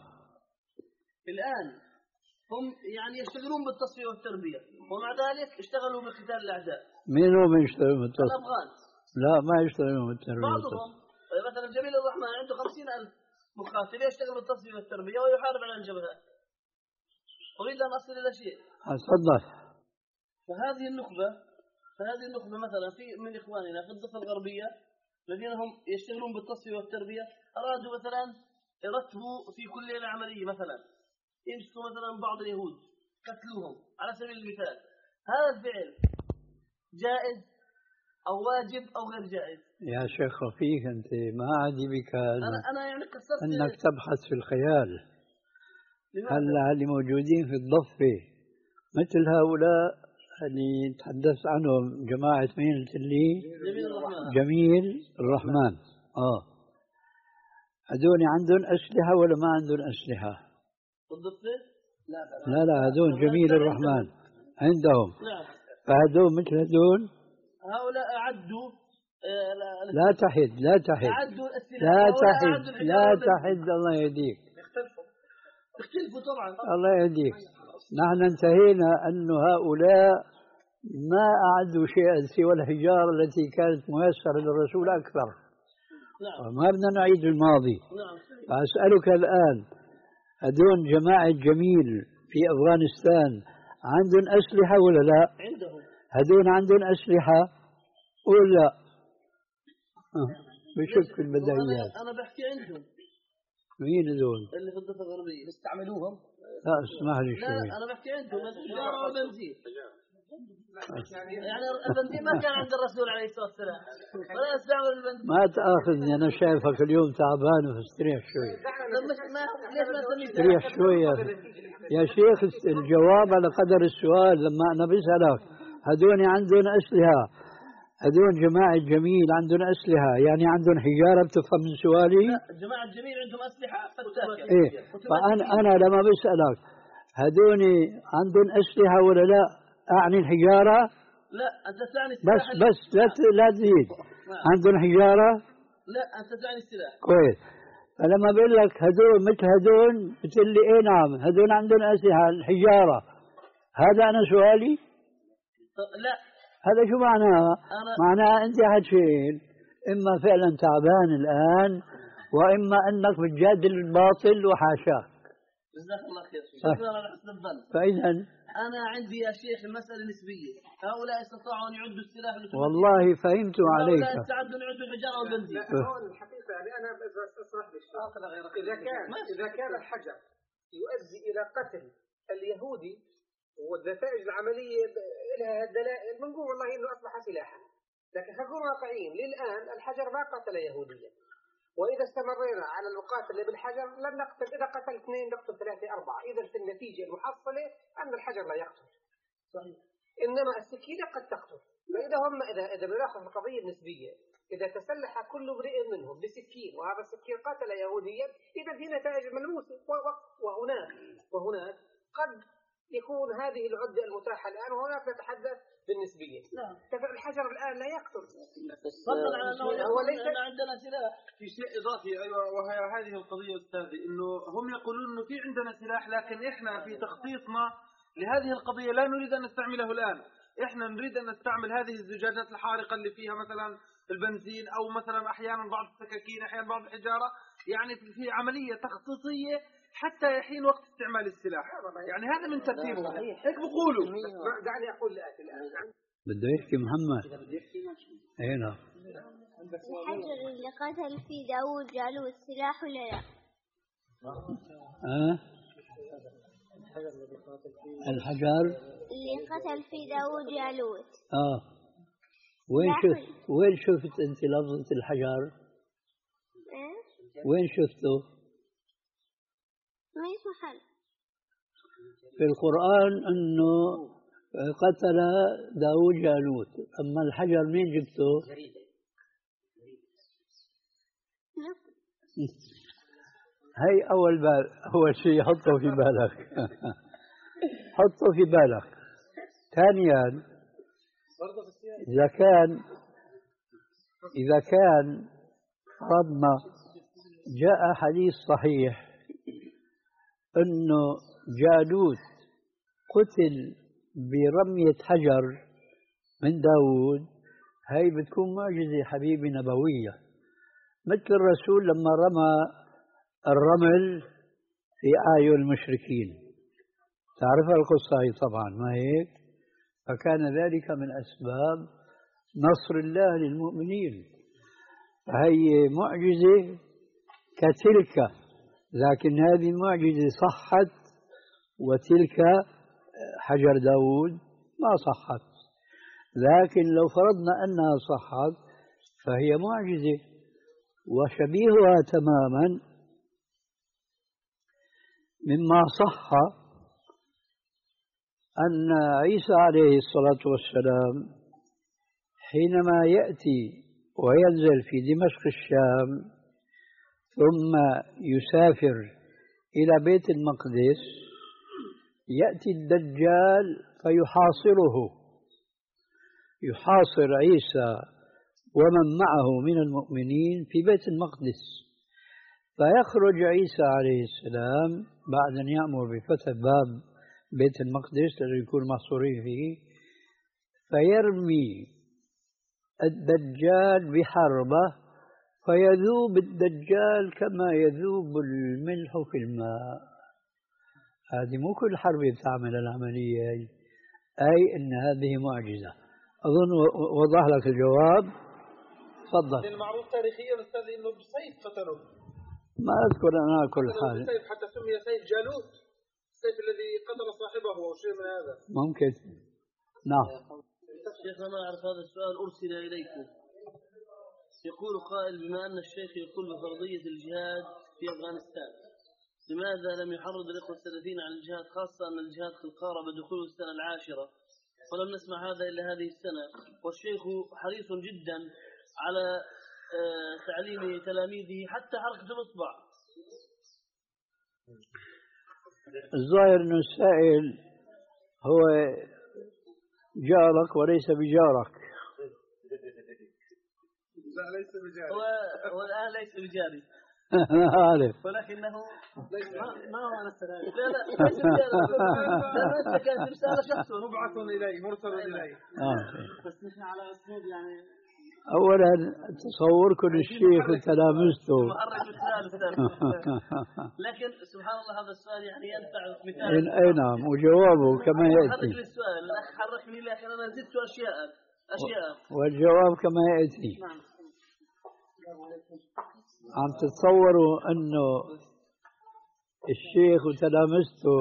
S3: الآن هم يعني يشتغلون بالتصفية والتربية ومع ذلك اشتغلوا بقتال الأعداء.
S2: مين هم يشتغلون بالتصفية؟
S3: الأفغان.
S2: لا ما يشتغلون بالتربية.
S3: بعضهم مثلا جميل الرحمن عنده خمسين ألف مقاتل يشتغل بالتصفية والتربية ويحارب على الجبهات. أريد أن أصل إلى شيء.
S2: تفضل.
S3: فهذه النخبة فهذه النخبة مثلا في من إخواننا في الضفة الغربية الذين هم يشتغلون بالتصفية والتربية أرادوا مثلا يرتبوا في كل ليلة عملية مثلا يمسكوا مثلا بعض اليهود قتلوهم على سبيل المثال. هذا الفعل جائز أو واجب أو غير جائز؟
S2: يا شيخ رفيق أنت ما عادي بك
S3: أنا أنا يعني قصرت
S2: أنك تبحث في الخيال. هلا اللي موجودين في الضفة مثل هؤلاء اللي تحدثت عنهم جماعة مين قلت لي؟
S3: جميل الرحمن.
S2: جميل الرحمن. آه هذول عندهم أسلحة ولا ما عندهم أسلحة؟
S3: الضفة؟ لا
S2: لا لا هذول جميل الرحمن عندهم.
S3: نعم.
S2: فهذول مثل هذول
S3: هؤلاء أعدوا
S2: آه لا تحد لا تحد لا تحد لا تحد الله يهديك.
S3: اختلفوا طبعا.
S2: الله يهديك. نحن انتهينا أن هؤلاء ما أعدوا شيئا سوى الحجارة التي كانت ميسرة للرسول أكثر.
S3: نعم.
S2: ما بدنا نعيد الماضي.
S3: نعم.
S2: فأسألك الآن هذول جماعة جميل في أفغانستان عندهم أسلحة ولا لا؟
S3: عندهم.
S2: هذول عندهم أسلحة ولا لا؟ بشك في البدايات.
S3: أنا بحكي عندهم.
S2: مين هذول؟
S3: اللي في الضفة الغربية يستعملوهم؟
S2: لا اسمح لي شوي.
S3: لا أنا بحكي عندهم الحجارة والبنزين. يعني البنزين ما كان عند الرسول عليه الصلاة والسلام ولا يستعمل البنزين.
S2: ما تأخذني أنا شايفك اليوم تعبان واستريح شوي.
S3: ليش ما سميت؟
S2: استريح شوي يا أخي. يا شيخ الجواب على قدر السؤال. لما أنا بسألك هذول عندهم أسلحة هذول جماعة جميل عندهم أسلحة، يعني عندهم حجارة، بتفهم من سؤالي؟
S3: لا جماعة جميل عندهم أسلحة فتاكة.
S2: إيه، فأنا أنا لما بسألك هذول عندهم أسلحة ولا لا؟ أعني الحجارة؟
S3: لا أنت تعني
S2: بس
S3: السلاح.
S2: بس لا لا تزيد. عندهم حجارة؟
S3: لا أنت تعني السلاح.
S2: كويس. فلما بقول لك هذول مثل هذول بتقول لي إيه نعم هذول عندهم أسلحة الحجارة، هذا أنا سؤالي؟
S3: لا
S2: هذا شو معناه؟
S3: أنا...
S2: معناه أنت حكين إما فعلا تعبان الآن وإما أنك بتجادل الباطل وحاشاك.
S3: جزاك الله خير. شكرا على حسن الظن.
S2: فإذا
S3: أنا عندي يا شيخ المسألة نسبية، هؤلاء استطاعوا أن يعدوا السلاح.
S2: والله فهمت عليك.
S3: هؤلاء استعدوا أن يعدوا الحجارة والبنزين.
S1: لا هون الحقيقة يعني أنا أسمح لي إذا كان إذا كان الحجر يؤدي إلى قتل اليهودي والنتائج العملية لها الدلائل بنقول والله إنه أصبح سلاحا، لكن خلينا نكون واقعيين. للآن الحجر ما قتل يهوديا، وإذا استمرينا على المقاتلة بالحجر لن نقتل، إذا قتل اثنين نقتل ثلاثة أربعة، إذا في النتيجة المحصلة أن الحجر لا يقتل. صحيح. إنما السكينة قد تقتل. فإذا هم إذا إذا بناخذ القضية النسبية، إذا تسلح كل امرئ منهم بسكين وهذا السكين قتل يهوديا، إذا في نتائج ملموسة. وهناك وهناك قد يكون هذه العدة المتاحة الآن، وهناك نتحدث بالنسبية. نعم. الحجر الآن لا يقتل.
S3: فضل على أنه
S1: هو ليس
S3: عندنا سلاح.
S4: في شيء إضافي أيوة، وهي هذه القضية أستاذي، إنه هم يقولون إنه في عندنا سلاح، لكن إحنا في تخطيطنا لهذه القضية لا نريد أن نستعمله الآن. إحنا نريد أن نستعمل هذه الزجاجات الحارقة اللي فيها مثلا البنزين، أو مثلا أحيانا بعض السكاكين، أحيانا بعض الحجارة، يعني في عملية تخطيطية حتى يحين وقت استعمال السلاح. يعني هذا من ترتيبه، هيك بقولوا.
S1: دعني أقول الآتي الآن.
S2: بده يحكي محمد. اي نعم.
S5: الحجر اللي قتل فيه داوود جعلوه السلاح ولا لا؟
S2: أه؟ الحجر
S5: اللي قتل فيه داوود جالوت.
S2: اه وين شفت وين شفت انت لفظة الحجر؟
S5: ايه؟
S2: وين شفته؟
S5: ما محل.
S2: في القرآن انه قتل داوود جالوت، اما الحجر مين جبته؟ هي اول بال اول شيء حطه في بالك. حطه في بالك. ثانيا اذا كان اذا كان فرضنا جاء حديث صحيح انه جالوت قتل برمية حجر من داود، هاي بتكون معجزة حبيبي نبوية، مثل الرسول لما رمى الرمل في أعين المشركين. تعرف القصة هي طبعا، ما هيك؟ فكان ذلك من أسباب نصر الله للمؤمنين. هي معجزة كتلك، لكن هذه المعجزة صحت، وتلك حجر داود ما صحت. لكن لو فرضنا أنها صحت فهي معجزة. وشبيهها تماما مما صح أن عيسى عليه الصلاة والسلام حينما يأتي وينزل في دمشق الشام ثم يسافر إلى بيت المقدس، يأتي الدجال فيحاصره، يحاصر عيسى ومن معه من المؤمنين في بيت المقدس. فيخرج عيسى عليه السلام بعد أن يأمر بفتح باب بيت المقدس الذي يكون محصورين فيه، فيرمي الدجال بحربة فيذوب الدجال كما يذوب الملح في الماء. هذه مو كل حرب بتعمل العملية، أي أن هذه معجزة. أظن وضح لك الجواب. تفضل.
S4: المعروف تاريخيا أستاذ إنه بسيف قتله.
S2: ما أذكر أنا كل حال.
S4: بسيف، حتى سمي سيف جالوت، السيف الذي قتل صاحبه أو شيء من هذا.
S2: ممكن. نعم.
S3: شيخ أنا أعرف هذا السؤال أرسل إليكم. يقول قائل: بما أن الشيخ يقول بفرضية الجهاد في أفغانستان، لماذا لم يحرض الإخوة السلفيين على الجهاد، خاصة أن الجهاد في القارة بدخول السنة العاشرة ولم نسمع هذا إلا هذه السنة، والشيخ حريص جدا على تعليم تلاميذه حتى حركة الإصبع.
S2: الظاهر أن السائل هو جارك وليس بجارك.
S4: لا ليس بجاري.
S3: هو والآن ليس بجاري.
S2: أنا عارف.
S3: ولكنه ما هو على السلام. لا لا ليس بجاري. لا كانت رسالة شخص
S4: مبعث إليه مرسل إليه.
S3: بس نحن على أسلوب يعني.
S2: أولا تصوركم الشيخ وتلامذته.
S3: لكن سبحان الله هذا السؤال يعني ينفع مثال.
S2: أي نعم وجوابه كما يأتي.
S3: حرك السؤال الأخ حركني لكن أنا زدت أشياء أشياء.
S2: والجواب كما يأتي.
S3: نعم.
S2: عم تتصوروا أنه الشيخ وتلامذته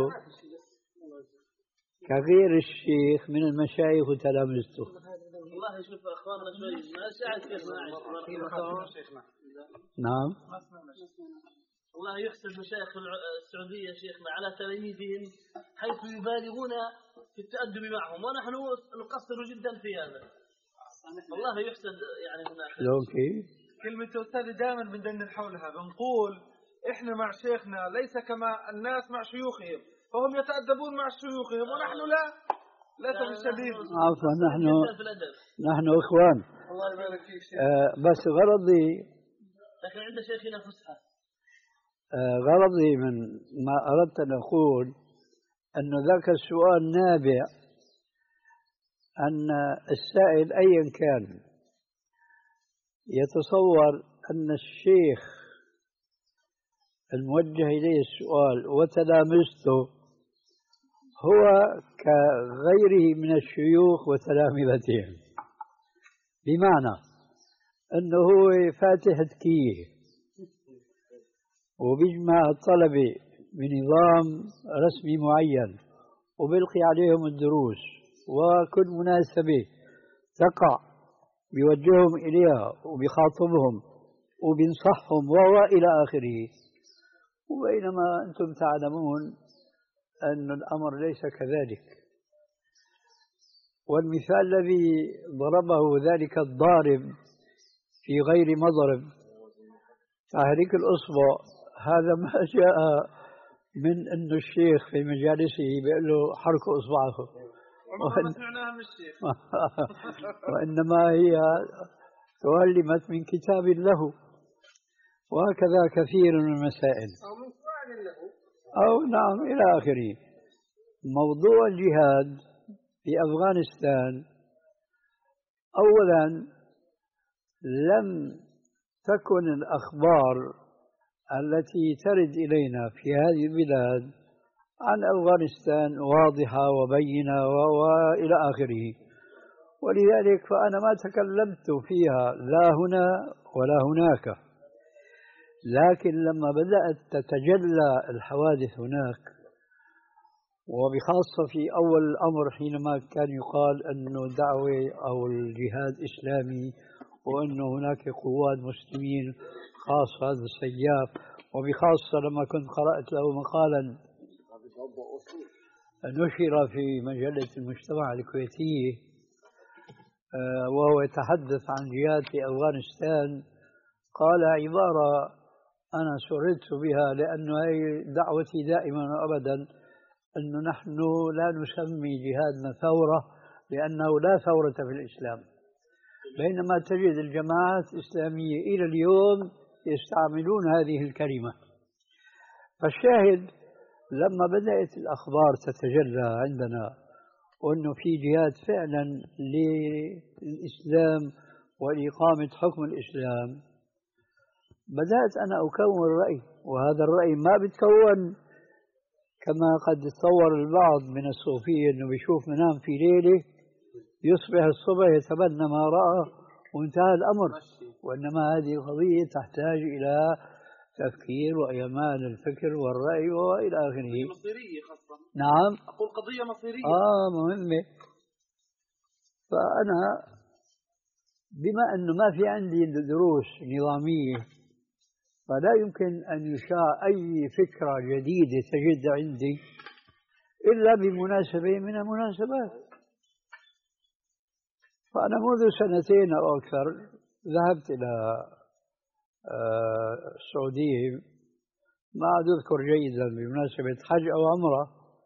S2: كغير الشيخ من المشايخ وتلامذته.
S3: والله شوف أخواننا شوي ما ساعد شيخنا.
S2: نعم.
S3: والله يحسب مشايخ السعودية شيخنا على تلاميذهم حيث يبالغون في التأدب معهم، ونحن نقصر جدا في هذا. والله يحسد يعني هناك.
S2: شلون كيف؟
S4: كلمة أستاذ دائما بندندن حولها، بنقول إحنا مع شيخنا ليس كما الناس مع شيوخهم، فهم يتأدبون مع شيوخهم ونحن لا. للأسف الشديد.
S2: عفوا نحن نحن إخوان.
S4: الله يبارك فيك شيخ.
S2: آه بس غرضي.
S3: لكن عند شيخنا فسحة.
S2: آه غرضي من ما أردت أن أقول أن ذاك السؤال نابع أن السائل أيا كان يتصور أن الشيخ الموجه إليه السؤال وتلامذته هو كغيره من الشيوخ وتلامذتهم، بمعنى أنه هو فاتح تكيه وبيجمع الطلبة بنظام رسمي معين وبيلقي عليهم الدروس، وكل مناسبة تقع بيوجههم إليها وبيخاطبهم وبينصحهم وإلى آخره. وبينما أنتم تعلمون أن الأمر ليس كذلك. والمثال الذي ضربه ذلك الضارب في غير مضرب تحريك الأصبع، هذا ما جاء من أن الشيخ في مجالسه بيقول له حركوا إصبعه،
S4: وإن... سمعناها من الشيخ.
S2: وإنما هي تعلمت من كتاب له، وهكذا كثير من المسائل
S1: أو من سؤال له
S2: أو نعم إلى آخره. موضوع الجهاد في أفغانستان أولا لم تكن الأخبار التي ترد إلينا في هذه البلاد عن أفغانستان واضحة وبينة وإلى آخره، ولذلك فأنا ما تكلمت فيها لا هنا ولا هناك. لكن لما بدأت تتجلى الحوادث هناك، وبخاصة في أول الأمر حينما كان يقال أنه دعوة أو الجهاد إسلامي وأنه هناك قوات مسلمين خاصة هذا السياف، وبخاصة لما كنت قرأت له مقالا نشر في مجلة المجتمع الكويتية وهو يتحدث عن جهاد في أفغانستان، قال عبارة أنا سررت بها، لأن هي دعوتي دائما وأبدا أنه نحن لا نسمي جهادنا ثورة، لأنه لا ثورة في الإسلام، بينما تجد الجماعات الإسلامية إلى اليوم يستعملون هذه الكلمة. فالشاهد لما بدأت الأخبار تتجلى عندنا وأنه في جهاد فعلا للإسلام ولإقامة حكم الإسلام، بدأت أنا أكون رأي، وهذا الرأي ما بتكون كما قد تصور البعض من الصوفية أنه بيشوف منام في ليلة يصبح الصبح يتبنى ما رأى وانتهى الأمر، وإنما هذه القضية تحتاج إلى تفكير وإعمال الفكر والرأي وإلى آخره.
S4: مصيرية خاصة.
S2: نعم.
S4: أقول قضية مصيرية.
S2: آه مهمة. فأنا بما أنه ما في عندي دروس نظامية، فلا يمكن أن يشاع أي فكرة جديدة تجد عندي إلا بمناسبة من المناسبات. فأنا منذ سنتين أو أكثر ذهبت إلى السعودية، ما عاد أذكر جيدا بمناسبة حج أو عمرة،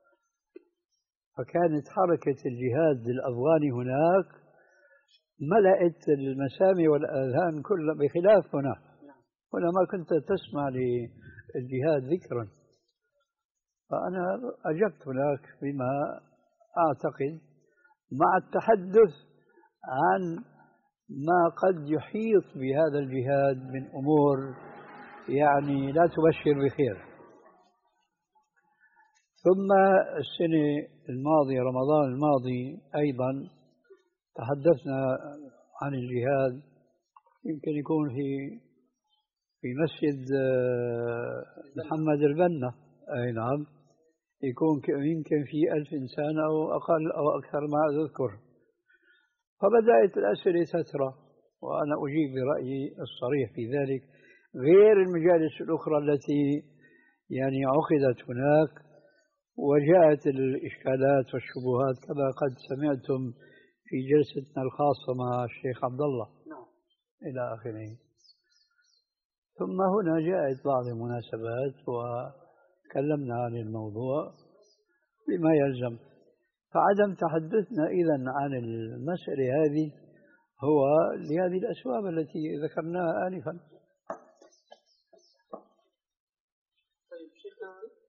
S2: فكانت حركة الجهاد الأفغاني هناك ملأت المسامع والآذان كلها، بخلاف هنا. هنا ما كنت تسمع للجهاد ذكرا. فأنا أجبت هناك بما أعتقد، مع التحدث عن ما قد يحيط بهذا الجهاد من أمور يعني لا تبشر بخير. ثم السنة الماضية رمضان الماضي أيضا تحدثنا عن الجهاد، يمكن يكون في في مسجد محمد البنا، أي نعم، يكون يمكن في ألف إنسان أو أقل أو أكثر ما أذكر. فبدأت الأسئلة تترى وأنا أجيب برأيي الصريح في ذلك، غير المجالس الأخرى التي يعني عقدت هناك وجاءت الإشكالات والشبهات كما قد سمعتم في جلستنا الخاصة مع الشيخ عبد الله إلى آخره. ثم هنا جاءت بعض المناسبات وكلمنا عن الموضوع بما يلزم. فعدم تحدثنا إذن عن المسألة هذه هو لهذه الأسباب التي ذكرناها آنفا.
S6: طيب شيخنا،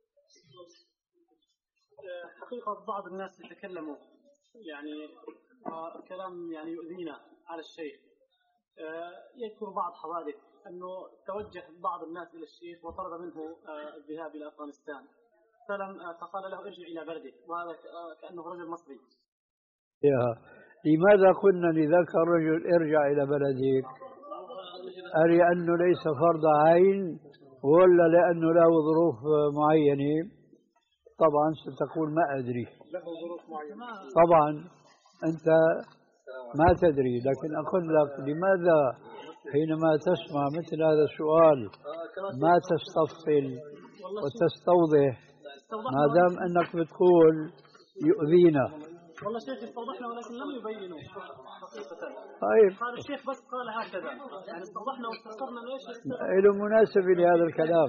S6: حقيقة بعض الناس يتكلموا يعني كلام يعني يؤذينا على الشيخ. يذكر بعض حوادث أنه توجه بعض الناس إلى الشيخ وطلب منه الذهاب إلى أفغانستان، فلم فقال له ارجع إلى بلدك، وهذا كأنه رجل مصري.
S2: يا لماذا قلنا لذاك الرجل ارجع إلى بلدك؟ أري أنه ليس فرض عين ولا لأنه له ظروف معينة؟ طبعا ستقول ما أدري.
S6: له ظروف معينة
S2: طبعا أنت ما تدري، لكن أقول لك لماذا حينما تسمع مثل هذا السؤال ما تستفصل وتستوضح ما دام أنك بتقول يؤذينا؟
S6: والله شيخ استوضحنا ولكن لم يبينوا حقيقة.
S2: طيب
S6: قال الشيخ بس قال هكذا، يعني استوضحنا واستفسرنا ليش.
S2: له مناسبة لهذا الكلام،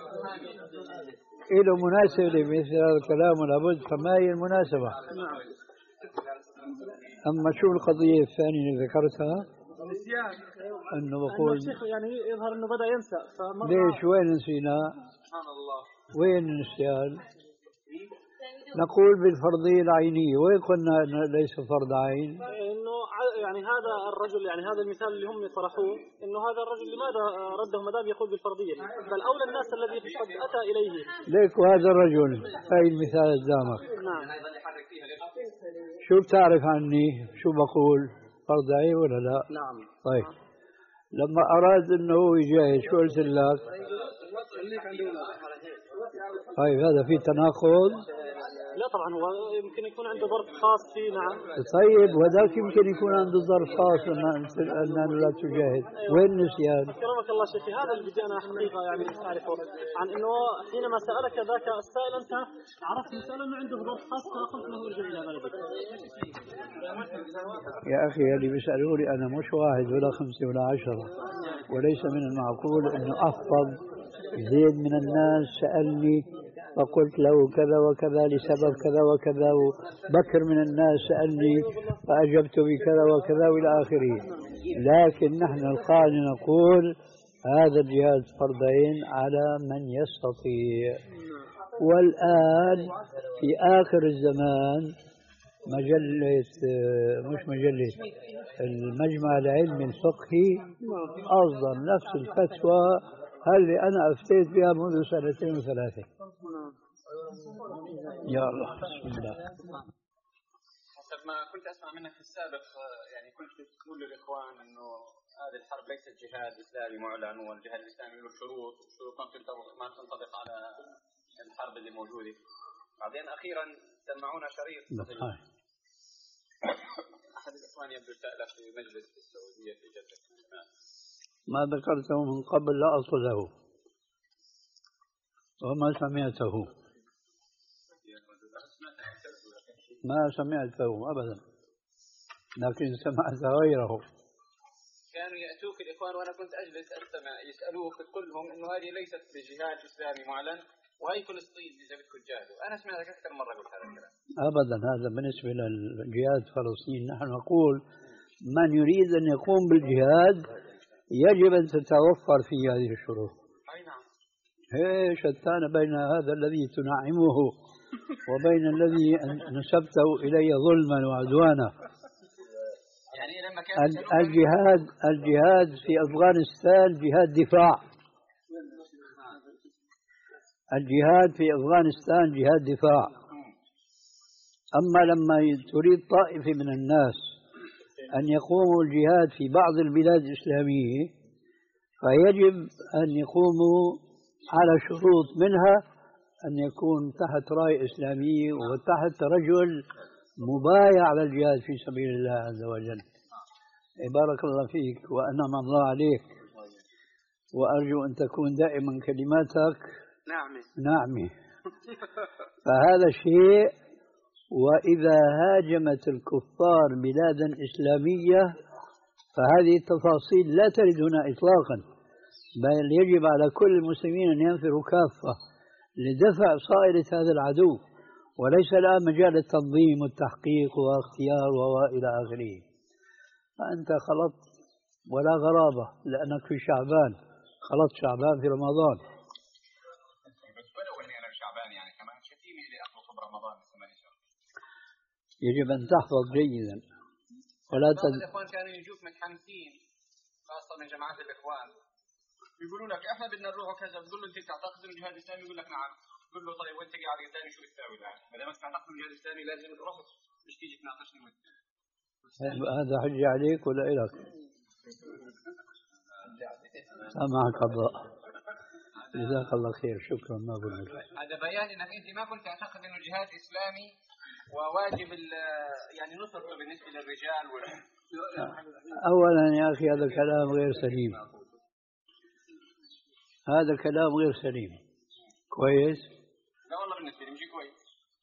S2: له مناسبة لمثل هذا الكلام ولابد، فما هي المناسبة؟ أما شو القضية الثانية اللي ذكرتها؟ أنه بقول
S6: الشيخ يعني يظهر أنه بدأ ينسى.
S2: ليش وين نسينا؟ وين النسيان؟ نقول بالفرضية العينية، وين قلنا أنه ليس فرض عين؟
S6: إنه يعني هذا الرجل، يعني هذا المثال اللي هم طرحوه، إنه هذا الرجل لماذا رده ما دام يقول بالفرضية؟ بل أولى الناس الذي قد أتى إليه.
S2: ليك وهذا الرجل هاي المثال قدامك.
S6: نعم.
S2: شو بتعرف عني؟ شو بقول؟ فرض عين ولا لا؟
S6: نعم.
S2: طيب لما أراد أنه يجاهد شو قلت لك؟ طيب هذا في تناقض؟
S6: لا طبعا، هو يمكن يكون عنده ظرف خاص فيه. نعم.
S2: طيب وذاك يمكن يكون عنده ظرف خاص أنه لا تجاهد. وين النسيان؟
S6: أكرمك الله شيخي، هذا اللي بدي أنا حقيقة يعني أعرفه، عن أنه حينما سألك ذاك السائل أنت عرفت مسألة أنه عنده ظرف خاص فقلت له ارجع إلى بلدك.
S2: يا أخي اللي بيسألوني أنا مش واحد ولا خمسة ولا عشرة، وليس من المعقول أنه أحفظ زيد من الناس سألني فقلت له كذا وكذا لسبب كذا وكذا، وبكر من الناس سألني فأجبت بكذا وكذا وإلى آخره. لكن نحن القاعدة نقول هذا الجهاد فرض عين على من يستطيع. والآن في آخر الزمان مجلة مش مجلة المجمع العلمي الفقهي أصدر نفس الفتوى اللي أنا أفتيت بها منذ سنتين وثلاثة. يا الله بسم الله.
S7: حسب ما كنت أسمع منك في السابق يعني كنت تقول للإخوان إنه هذه الحرب ليست جهاد إسلامي معلن، والجهاد الإسلامي له شروط، شروط ما تنطبق على الحرب اللي موجودة. بعدين أخيرا سمعونا شريط أحد الإخوان يبدو سأل في مجلس السعودية في جدة،
S2: ما ذكرته من قبل لا أصل له وما سمعته، ما سمعته أبدا. لكن سمعت غيره.
S7: كانوا يأتوك الإخوان وأنا كنت أجلس أستمع يسألوك تقول لهم إنه هذه ليست بجهاد إسلامي معلن وهي فلسطين إذا بدكم تجاهدوا. أنا سمعتك أكثر مرة قلت هذا الكلام.
S2: أبدا، هذا بالنسبة للجهاد فلسطين. نحن نقول من يريد أن يقوم بالجهاد يجب أن تتوفر فيه هذه الشروط.
S7: أي نعم.
S2: هي شتان بين هذا الذي تنعمه وبين الذي نسبته إلي ظلما وعدوانا.
S7: يعني لما كان
S2: الجهاد الجهاد في أفغانستان جهاد دفاع. الجهاد في أفغانستان جهاد دفاع. أما لما تريد طائفة من الناس أن يقوموا الجهاد في بعض البلاد الإسلامية فيجب أن يقوموا على شروط، منها أن يكون تحت راية إسلامية وتحت رجل مبايع على الجهاد في سبيل الله عز وجل. بارك الله فيك وأنعم الله عليك، وأرجو أن تكون دائما كلماتك
S4: نعمة
S2: نعمة. فهذا شيء. وإذا هاجمت الكفار بلادا إسلامية فهذه التفاصيل لا ترد هنا إطلاقا، بل يجب على كل المسلمين أن ينفروا كافة لدفع صائلة هذا العدو، وليس الآن مجال التنظيم والتحقيق واختيار وإلى آخره. فأنت خلطت ولا غرابة لأنك في شعبان، خلطت شعبان في رمضان.
S7: بس ولو اني انا شعبان يعني كمان شتيمه اللي اخلص برمضان كمان ان شاء الله.
S2: يجب أن تحفظ جيدا ولا
S7: تد... الإخوان كانوا يجوك متحمسين خاصة من جماعات الإخوان يقولوا لك احنا بدنا نروح وكذا، بتقول له انت تعتقد انه الجهاد الاسلامي؟ يقول لك نعم. تقول له طيب وانت قاعد ثاني شو بتساوي الان؟ ما دام تعتقد انه الجهاد الاسلامي لازم تروح، مش تيجي تناقشني وانت.
S2: هذا حجة عليك ولا إلك؟ سامعك الله. جزاك الله خير، شكرا. ما بقول لك
S7: هذا بيان انك انت ما كنت تعتقد انه الجهاد اسلامي وواجب يعني نصرته بالنسبه للرجال وال...
S2: اولا يا اخي هذا كلام غير سليم، هذا كلام غير سليم. كويس؟
S7: لا والله بالنسبه لي مش كويس.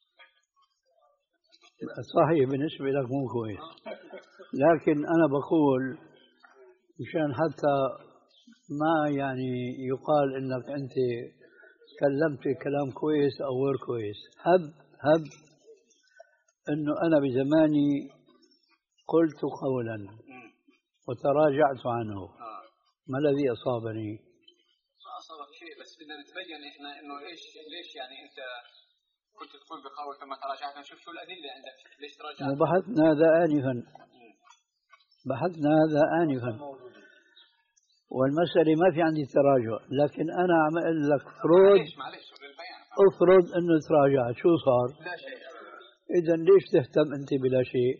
S2: صحيح بالنسبه لك مو كويس، لكن انا بقول مشان حتى ما يعني يقال انك انت تكلمت كلام كويس او غير كويس. هب هب انه انا بزماني قلت قولا وتراجعت عنه، ما الذي اصابني؟
S7: ما اصابك شيء، بس بدنا نتبين احنا انه ايش ليش يعني انت كنت تقول بقول ثم تراجعت. نشوف شو الادله عندك ليش تراجعت.
S2: بحثنا هذا انفا بحثنا هذا انفا والمسألة ما في عندي تراجع، لكن أنا عم أقول لك افرض
S7: معلش معلش للبيان
S2: افرض إنه تراجعت، شو صار؟
S7: لا شيء.
S2: إذا ليش تهتم أنت بلا شيء؟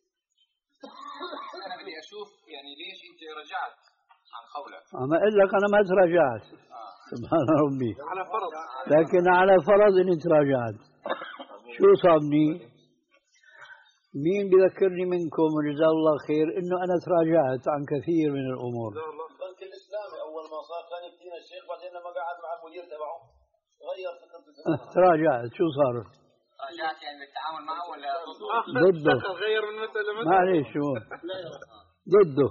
S7: أنا بدي أشوف يعني ليش أنت رجعت عن قولك.
S2: عم أقول لك أنا ما تراجعت. آه. سبحان ربي.
S4: على فرض.
S2: لكن على فرض إني تراجعت، شو صابني؟ مين بذكرني منكم وجزاه الله خير إنه أنا تراجعت عن كثير من الأمور.
S8: البنك الإسلامي أول ما صار كان يفتينا الشيخ، بعدين لما قعد مع المدير تبعه غير فكرة.
S2: تراجعت، شو صار؟
S7: تراجعت يعني بالتعامل معه ولا
S2: ضده؟
S4: غير من مسألة
S2: معلش شو ضده؟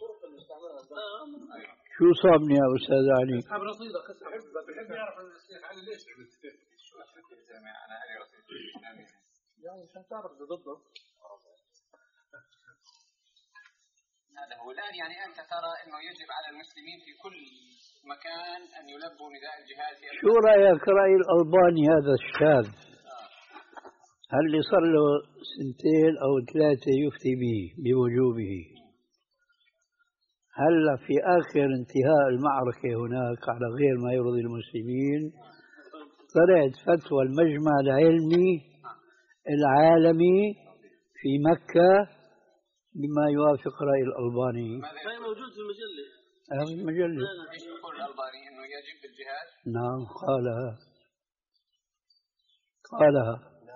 S2: شو صابني يا أستاذ علي؟
S4: أصحاب رصيدة بحب يعرف الشيخ علي ليش
S7: أنا علي رصيد
S4: يعني عشان تعرف ضده.
S7: هذا هو الآن. يعني أنت ترى أنه يجب على المسلمين في كل مكان أن يلبوا نداء الجهاد.
S2: شو رأيك رأي الألباني هذا الشاذ؟ هل اللي صار له سنتين أو ثلاثة يفتي به بوجوبه، هل في آخر انتهاء المعركة هناك على غير ما يرضي المسلمين طلعت فتوى المجمع العلمي العالمي في مكة بما يوافق رأي الألباني؟
S3: هذا موجود في المجلة.
S2: في المجلة.
S7: ايش يقول الألباني؟ إنه يجب الجهاد؟
S2: نعم قالها قالها.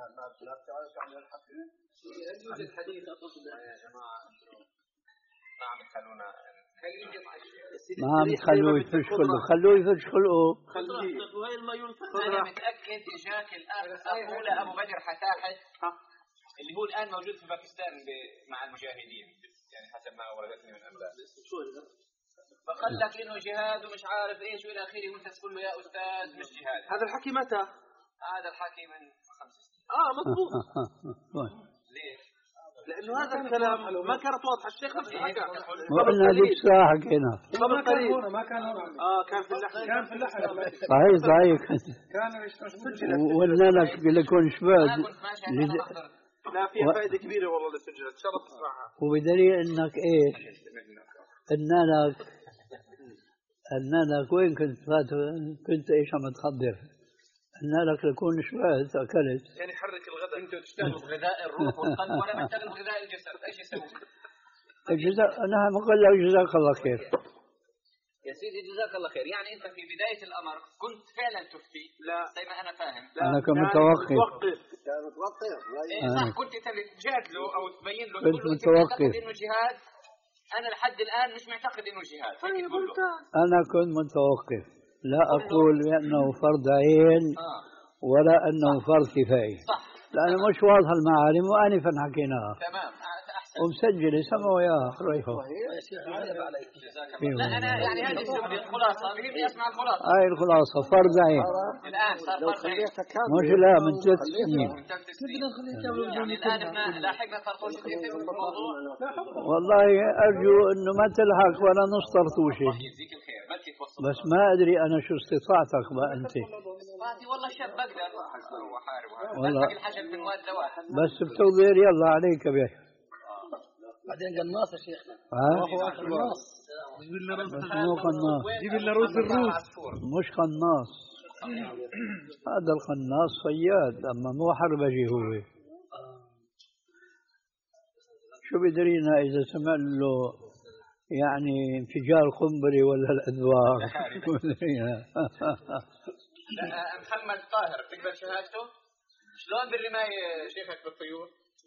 S7: يجوز الحديث يا جماعة. ما عم يخلونا
S2: ما عم يخلوه يفرش خلقه، خلوه يفرش خلقه.
S7: أنا متأكد إجاك الأخ أخوه أبو بدر حتاحت اللي هو الآن موجود في باكستان مع المجاهدين يعني حسب ما وردتني من أنباء. فقال لك إنه جهاد ومش عارف إيش وإلى آخره وأنت تقول له يا أستاذ مش جهاد.
S4: هذا الحكي متى؟
S7: هذا الحكي من خمس سنين.
S4: آه مضبوط.
S7: ليش؟
S4: لأنه هذا الكلام ما كانت واضحة. الشيخ نفسه حكى.
S2: وقلنا هذيك الساعة حكينا.
S4: قبل قليل.
S1: ما كان هنا.
S4: آه كان في اللحن.
S1: كان في اللحن.
S2: صحيح صحيح.
S1: كانوا يسجلوا.
S2: وقلنا لك لكون شباب.
S4: لا فيها فائدة كبيرة والله اللي سجلت. شرف تسمعها.
S2: وبدليل إنك إيش؟ قلنا لك قلنا لك وين كنت فات كنت إيش عم تخدر؟ قلنا لك لكون شباب أكلت.
S4: يعني حرك الغداء.
S7: أنتوا تشتغلوا بغذاء الروح والقلب ولا بتشتغلوا بغذاء الجسد. إيش يسوي؟
S2: الجزاء أنا بقول لك جزاك الله خير.
S7: يا سيدي جزاك الله خير. يعني أنت في بداية الأمر كنت فعلا تفتي.
S4: لا
S7: زي ما أنا فاهم.
S2: لا أنا كمتوقف.
S8: كان متوقف.
S7: صح كنت تجادله أو تبين له
S2: كنت
S7: تقول له
S2: متوقف.
S7: أنت إنه جهاد. أنا لحد الآن مش معتقد إنه جهاد.
S2: أنا كنت متوقف لا أقول بأنه فرض عين ولا أنه فرض كفاية.
S7: صح.
S2: لأنه مش واضحة المعالم وآنفا حكيناها.
S7: تمام.
S2: ومسجل سمعوا يا ريحه.
S7: لا أنا يعني هذه الخلاصة بهمني أسمع الخلاصة.
S2: هاي الخلاصة فرض عين.
S7: الآن صار فرض عين.
S2: مش لا من ثلاث سنين.
S7: يعني الآن احنا لاحقنا طرطوش كثير في الموضوع.
S2: والله أرجو إنه ما تلحق ولا نص طرطوشة.
S7: يجزيك الخير بلكي توصل.
S2: بس ما أدري أنا شو استطاعتك بقى أنت.
S7: استطاعتي والله شاب بقدر وحارب
S2: والله.
S7: بلحق الحجر من واد لواحد.
S2: بس بتوضير يلا عليك به.
S3: بعدين قناص يا شيخنا.
S2: ها؟
S3: قناص.
S2: بس مو قناص.
S4: جيب لنا روس الروس.
S2: مش قناص. هذا القناص صياد أما مو حربجي هو. شو بدرينا إذا سمع له يعني انفجار قنبلي ولا الأدوار.
S7: محمد طاهر تقبل شهادته؟ شلون بالرماية شيخك بالطيور؟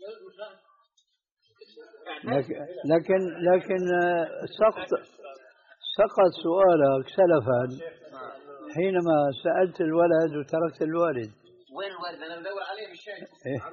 S2: لكن لكن لكن سقط سقط سؤالك سلفا حينما سألت الولد وتركت الوالد.
S7: وين الوالد؟ أنا بدور عليه مش شايف.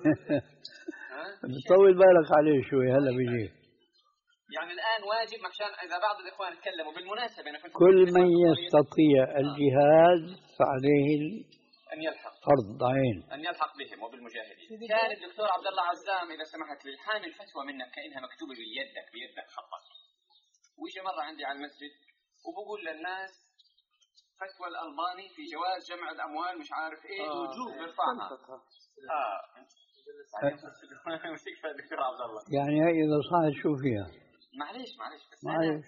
S2: بتطول بالك عليه شوي هلا بيجي.
S7: يعني الآن واجب عشان إذا بعض الإخوان تكلموا بالمناسبة أنا كنت
S2: كل من يستطيع الجهاد فعليه
S7: أن يلحق
S2: فرض عين
S7: أن يلحق بهم وبالمجاهدين. كان الدكتور عبد الله عزام إذا سمحت لي حامل فتوى منك كأنها مكتوبة بيدك بيدك خطك. ويجي مرة عندي على المسجد وبقول للناس فتوى الألباني في جواز جمع الأموال مش عارف إيه وجوب يرفعها. آه دكتور عبد الله.
S2: يعني هي إذا صحت شو فيها؟
S7: معليش معليش بس
S2: معليش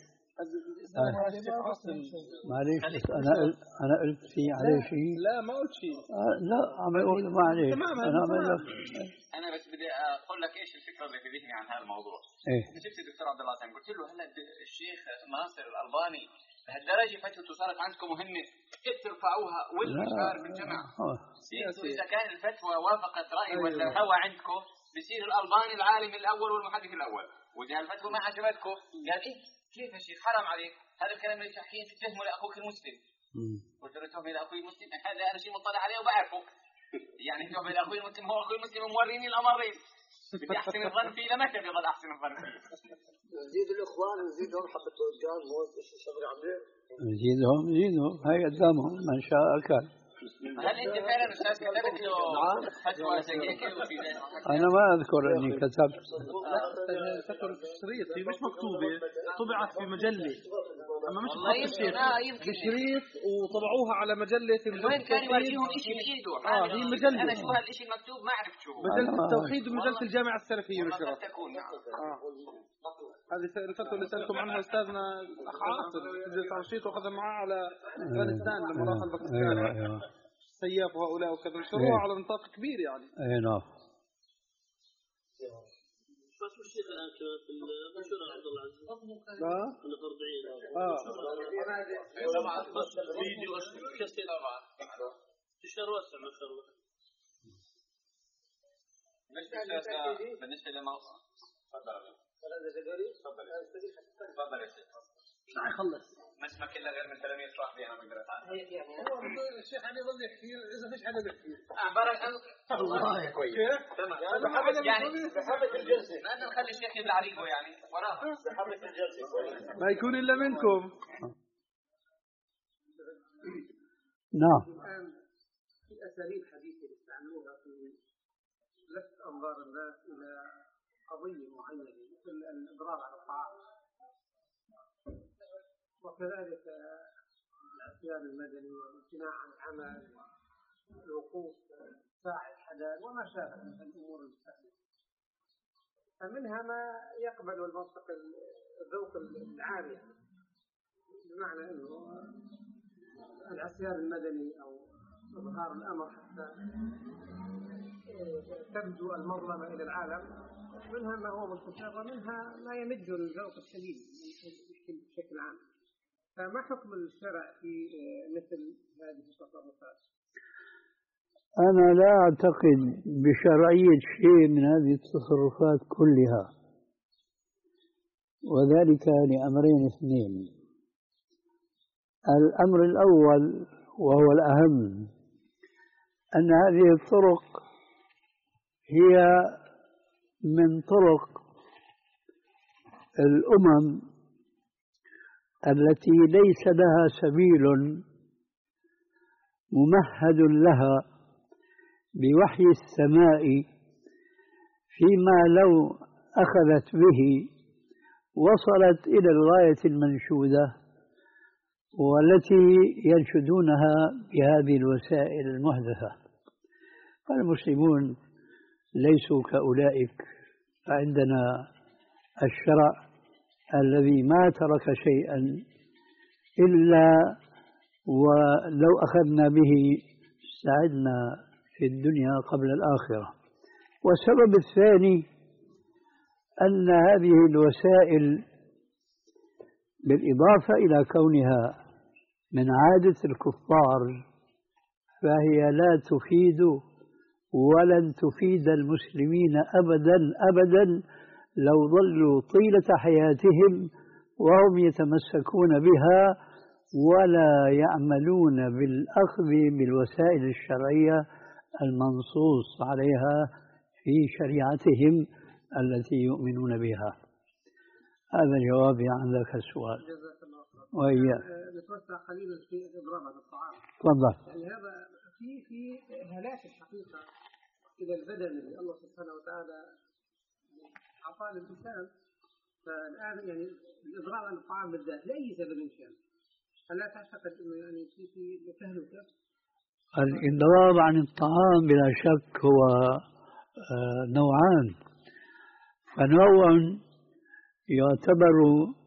S2: معليش بس أنا قلت أنا قلت في عليه شيء.
S4: لا ما قلت شيء.
S2: آه لا عم يقول معليش. أنا عم لك
S7: أنا بس بدي أقول لك إيش الفكرة اللي في ذهني عن هذا الموضوع.
S2: إيه.
S7: شفت الدكتور عبد الله قلت له هلا الشيخ ناصر الألباني لهالدرجة فتوته صارت عندكم مهمة كيف ترفعوها والإشهار بالجمع. إذا كان الفتوى وافقت رأي ولا هوى عندكم بصير الألباني العالم الأول والمحدث الأول. وإذا الفتوى ما عجبتكم قال إيه كيف يا شيخ حرام عليك هذا الكلام اللي تحكيه تتهمه لأخوك المسلم. قلت له تهمه لأخوي المسلم هذا أنا شيء مطلع عليه وبعرفه. يعني تهمه لأخوي المسلم هو أخوي المسلم موريني الأمرين. بدي أحسن الظن فيه لمتى بيضل أحسن الظن فيه؟
S8: نزيد الإخوان نزيدهم حبة رجال موت إيش صبري عمير
S2: نزيدهم نزيدهم هاي قدامهم من شاء أكل.
S7: هل أنت فعلا أستاذ كتبت له فتوى زي هيك وفي
S2: أنا ما أذكر إني كتبت.
S4: فتوى الشريط هي مش مكتوبة طبعت في مجلة أما مش
S7: بخط
S4: بشريط وطبعوها على مجلة.
S7: وين كان يورجيهم شيء بإيده؟
S4: آه هي مجلة.
S7: أنا شو هالشيء المكتوب ما عرفت شو.
S4: مجلة التوحيد ومجلة الجامعة السلفية نشرت.
S7: تكون
S4: آه. هذه الفتوى اللي سألتم عنها أستاذنا الأخ عاصر سجلت على شيء وأخذها معاه على أفغانستان لما راح الباكستان سياف وهؤلاء وكذا نشروها على نطاق كبير يعني.
S2: أي نعم.
S3: شو الشيخ الآن في المنشور عبد الله عزيز؟
S4: اه.
S3: من الأربعين.
S4: اه.
S3: فيديو كسر طبعا. تشتر واسع ما شاء الله.
S7: بالنسبة للموضوع. تفضل. تفضل. تفضل يا شيخ.
S3: لا يخلص.
S7: ما اسمك إلا غير من تلاميذ صاحبي أنا بقدر أتعلم.
S1: يعني هو الشيخ علي يظل يحكي إذا فيش حدا بيحكي.
S7: آه بارك الله كويس. تمام. يعني
S8: بحبة الجلسة.
S7: ما نخلي الشيخ يبلع ريقه يعني وراها.
S8: بحبة الجلسة.
S4: ما يكون إلا منكم.
S2: نعم.
S1: الآن في أساليب حديثة يستعملوها في لفت أنظار الناس إلى قضية معينة مثل الإضرار على الطعام، وكذلك العصيان المدني والامتناع عن العمل والوقوف ساعة الحداد وما شابه من الأمور المستحيلة. فمنها ما يقبل المنطق الذوق العام يعني، بمعنى أنه العصيان المدني أو إظهار الأمر حتى تبدو المظلمة إلى العالم، منها ما هو مستشار ومنها ما يمد الذوق السليم بشكل عام. فما حكم الشرع في مثل هذه التصرفات؟
S2: أنا لا أعتقد بشرعية شيء من هذه التصرفات كلها، وذلك لأمرين اثنين. الأمر الأول وهو الأهم أن هذه الطرق هي من طرق الأمم التي ليس لها سبيل ممهد لها بوحي السماء، فيما لو أخذت به وصلت إلى الغاية المنشودة والتي ينشدونها بهذه الوسائل المحدثة. فالمسلمون ليسوا كأولئك، فعندنا الشرع الذي ما ترك شيئا إلا ولو أخذنا به سعدنا في الدنيا قبل الآخرة. والسبب الثاني أن هذه الوسائل بالإضافة إلى كونها من عادة الكفار فهي لا تفيد ولن تفيد المسلمين أبدا أبدا لو ظلوا طيلة حياتهم وهم يتمسكون بها ولا يعملون بالأخذ بالوسائل الشرعية المنصوص عليها في شريعتهم التي يؤمنون بها. هذا جوابي عن ذاك السؤال. وإياه.
S1: نتوسع قليلا في الإضرار على الطعام.
S2: تفضل.
S1: يعني هذا في في هلاك الحقيقة إلى البدن اللي الله سبحانه وتعالى أعطاه للإنسان. فالآن يعني الإضرار على الطعام بالذات لأي سبب كان، فلا تعتقد إنه يعني في في تهلكة؟
S2: الإضرار عن الطعام بلا شك هو نوعان، فنوع يعتبر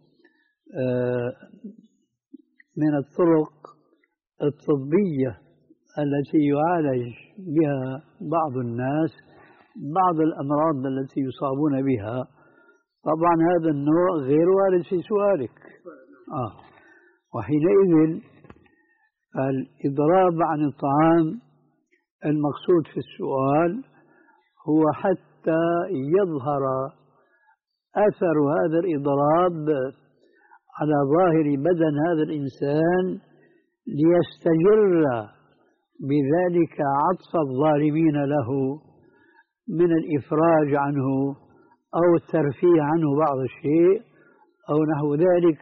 S2: من الطرق الطبية التي يعالج بها بعض الناس بعض الأمراض التي يصابون بها. طبعا هذا النوع غير وارد في سؤالك. آه. وحينئذ الإضراب عن الطعام المقصود في السؤال هو حتى يظهر أثر هذا الإضراب على ظاهر بدن هذا الإنسان ليستجر بذلك عطف الظالمين له من الإفراج عنه أو الترفيه عنه بعض الشيء أو نحو ذلك.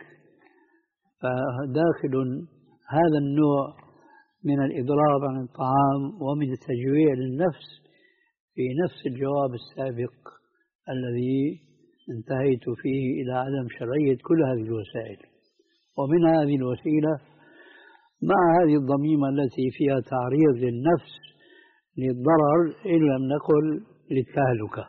S2: فداخل هذا النوع من الإضراب عن الطعام ومن التجويع للنفس في نفس الجواب السابق الذي انتهيت فيه إلى عدم شرعية كل هذه الوسائل. ومن هذه الوسيلة مع هذه الضميمة التي فيها تعريض للنفس للضرر إن لم نقل للتهلكة.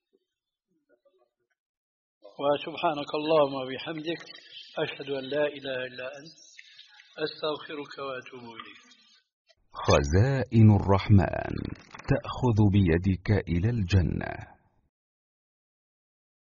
S2: وسبحانك اللهم وبحمدك أشهد أن لا إله إلا أنت أستغفرك وأتوب إليك.
S9: خزائن الرحمن تأخذ بيدك إلى الجنة.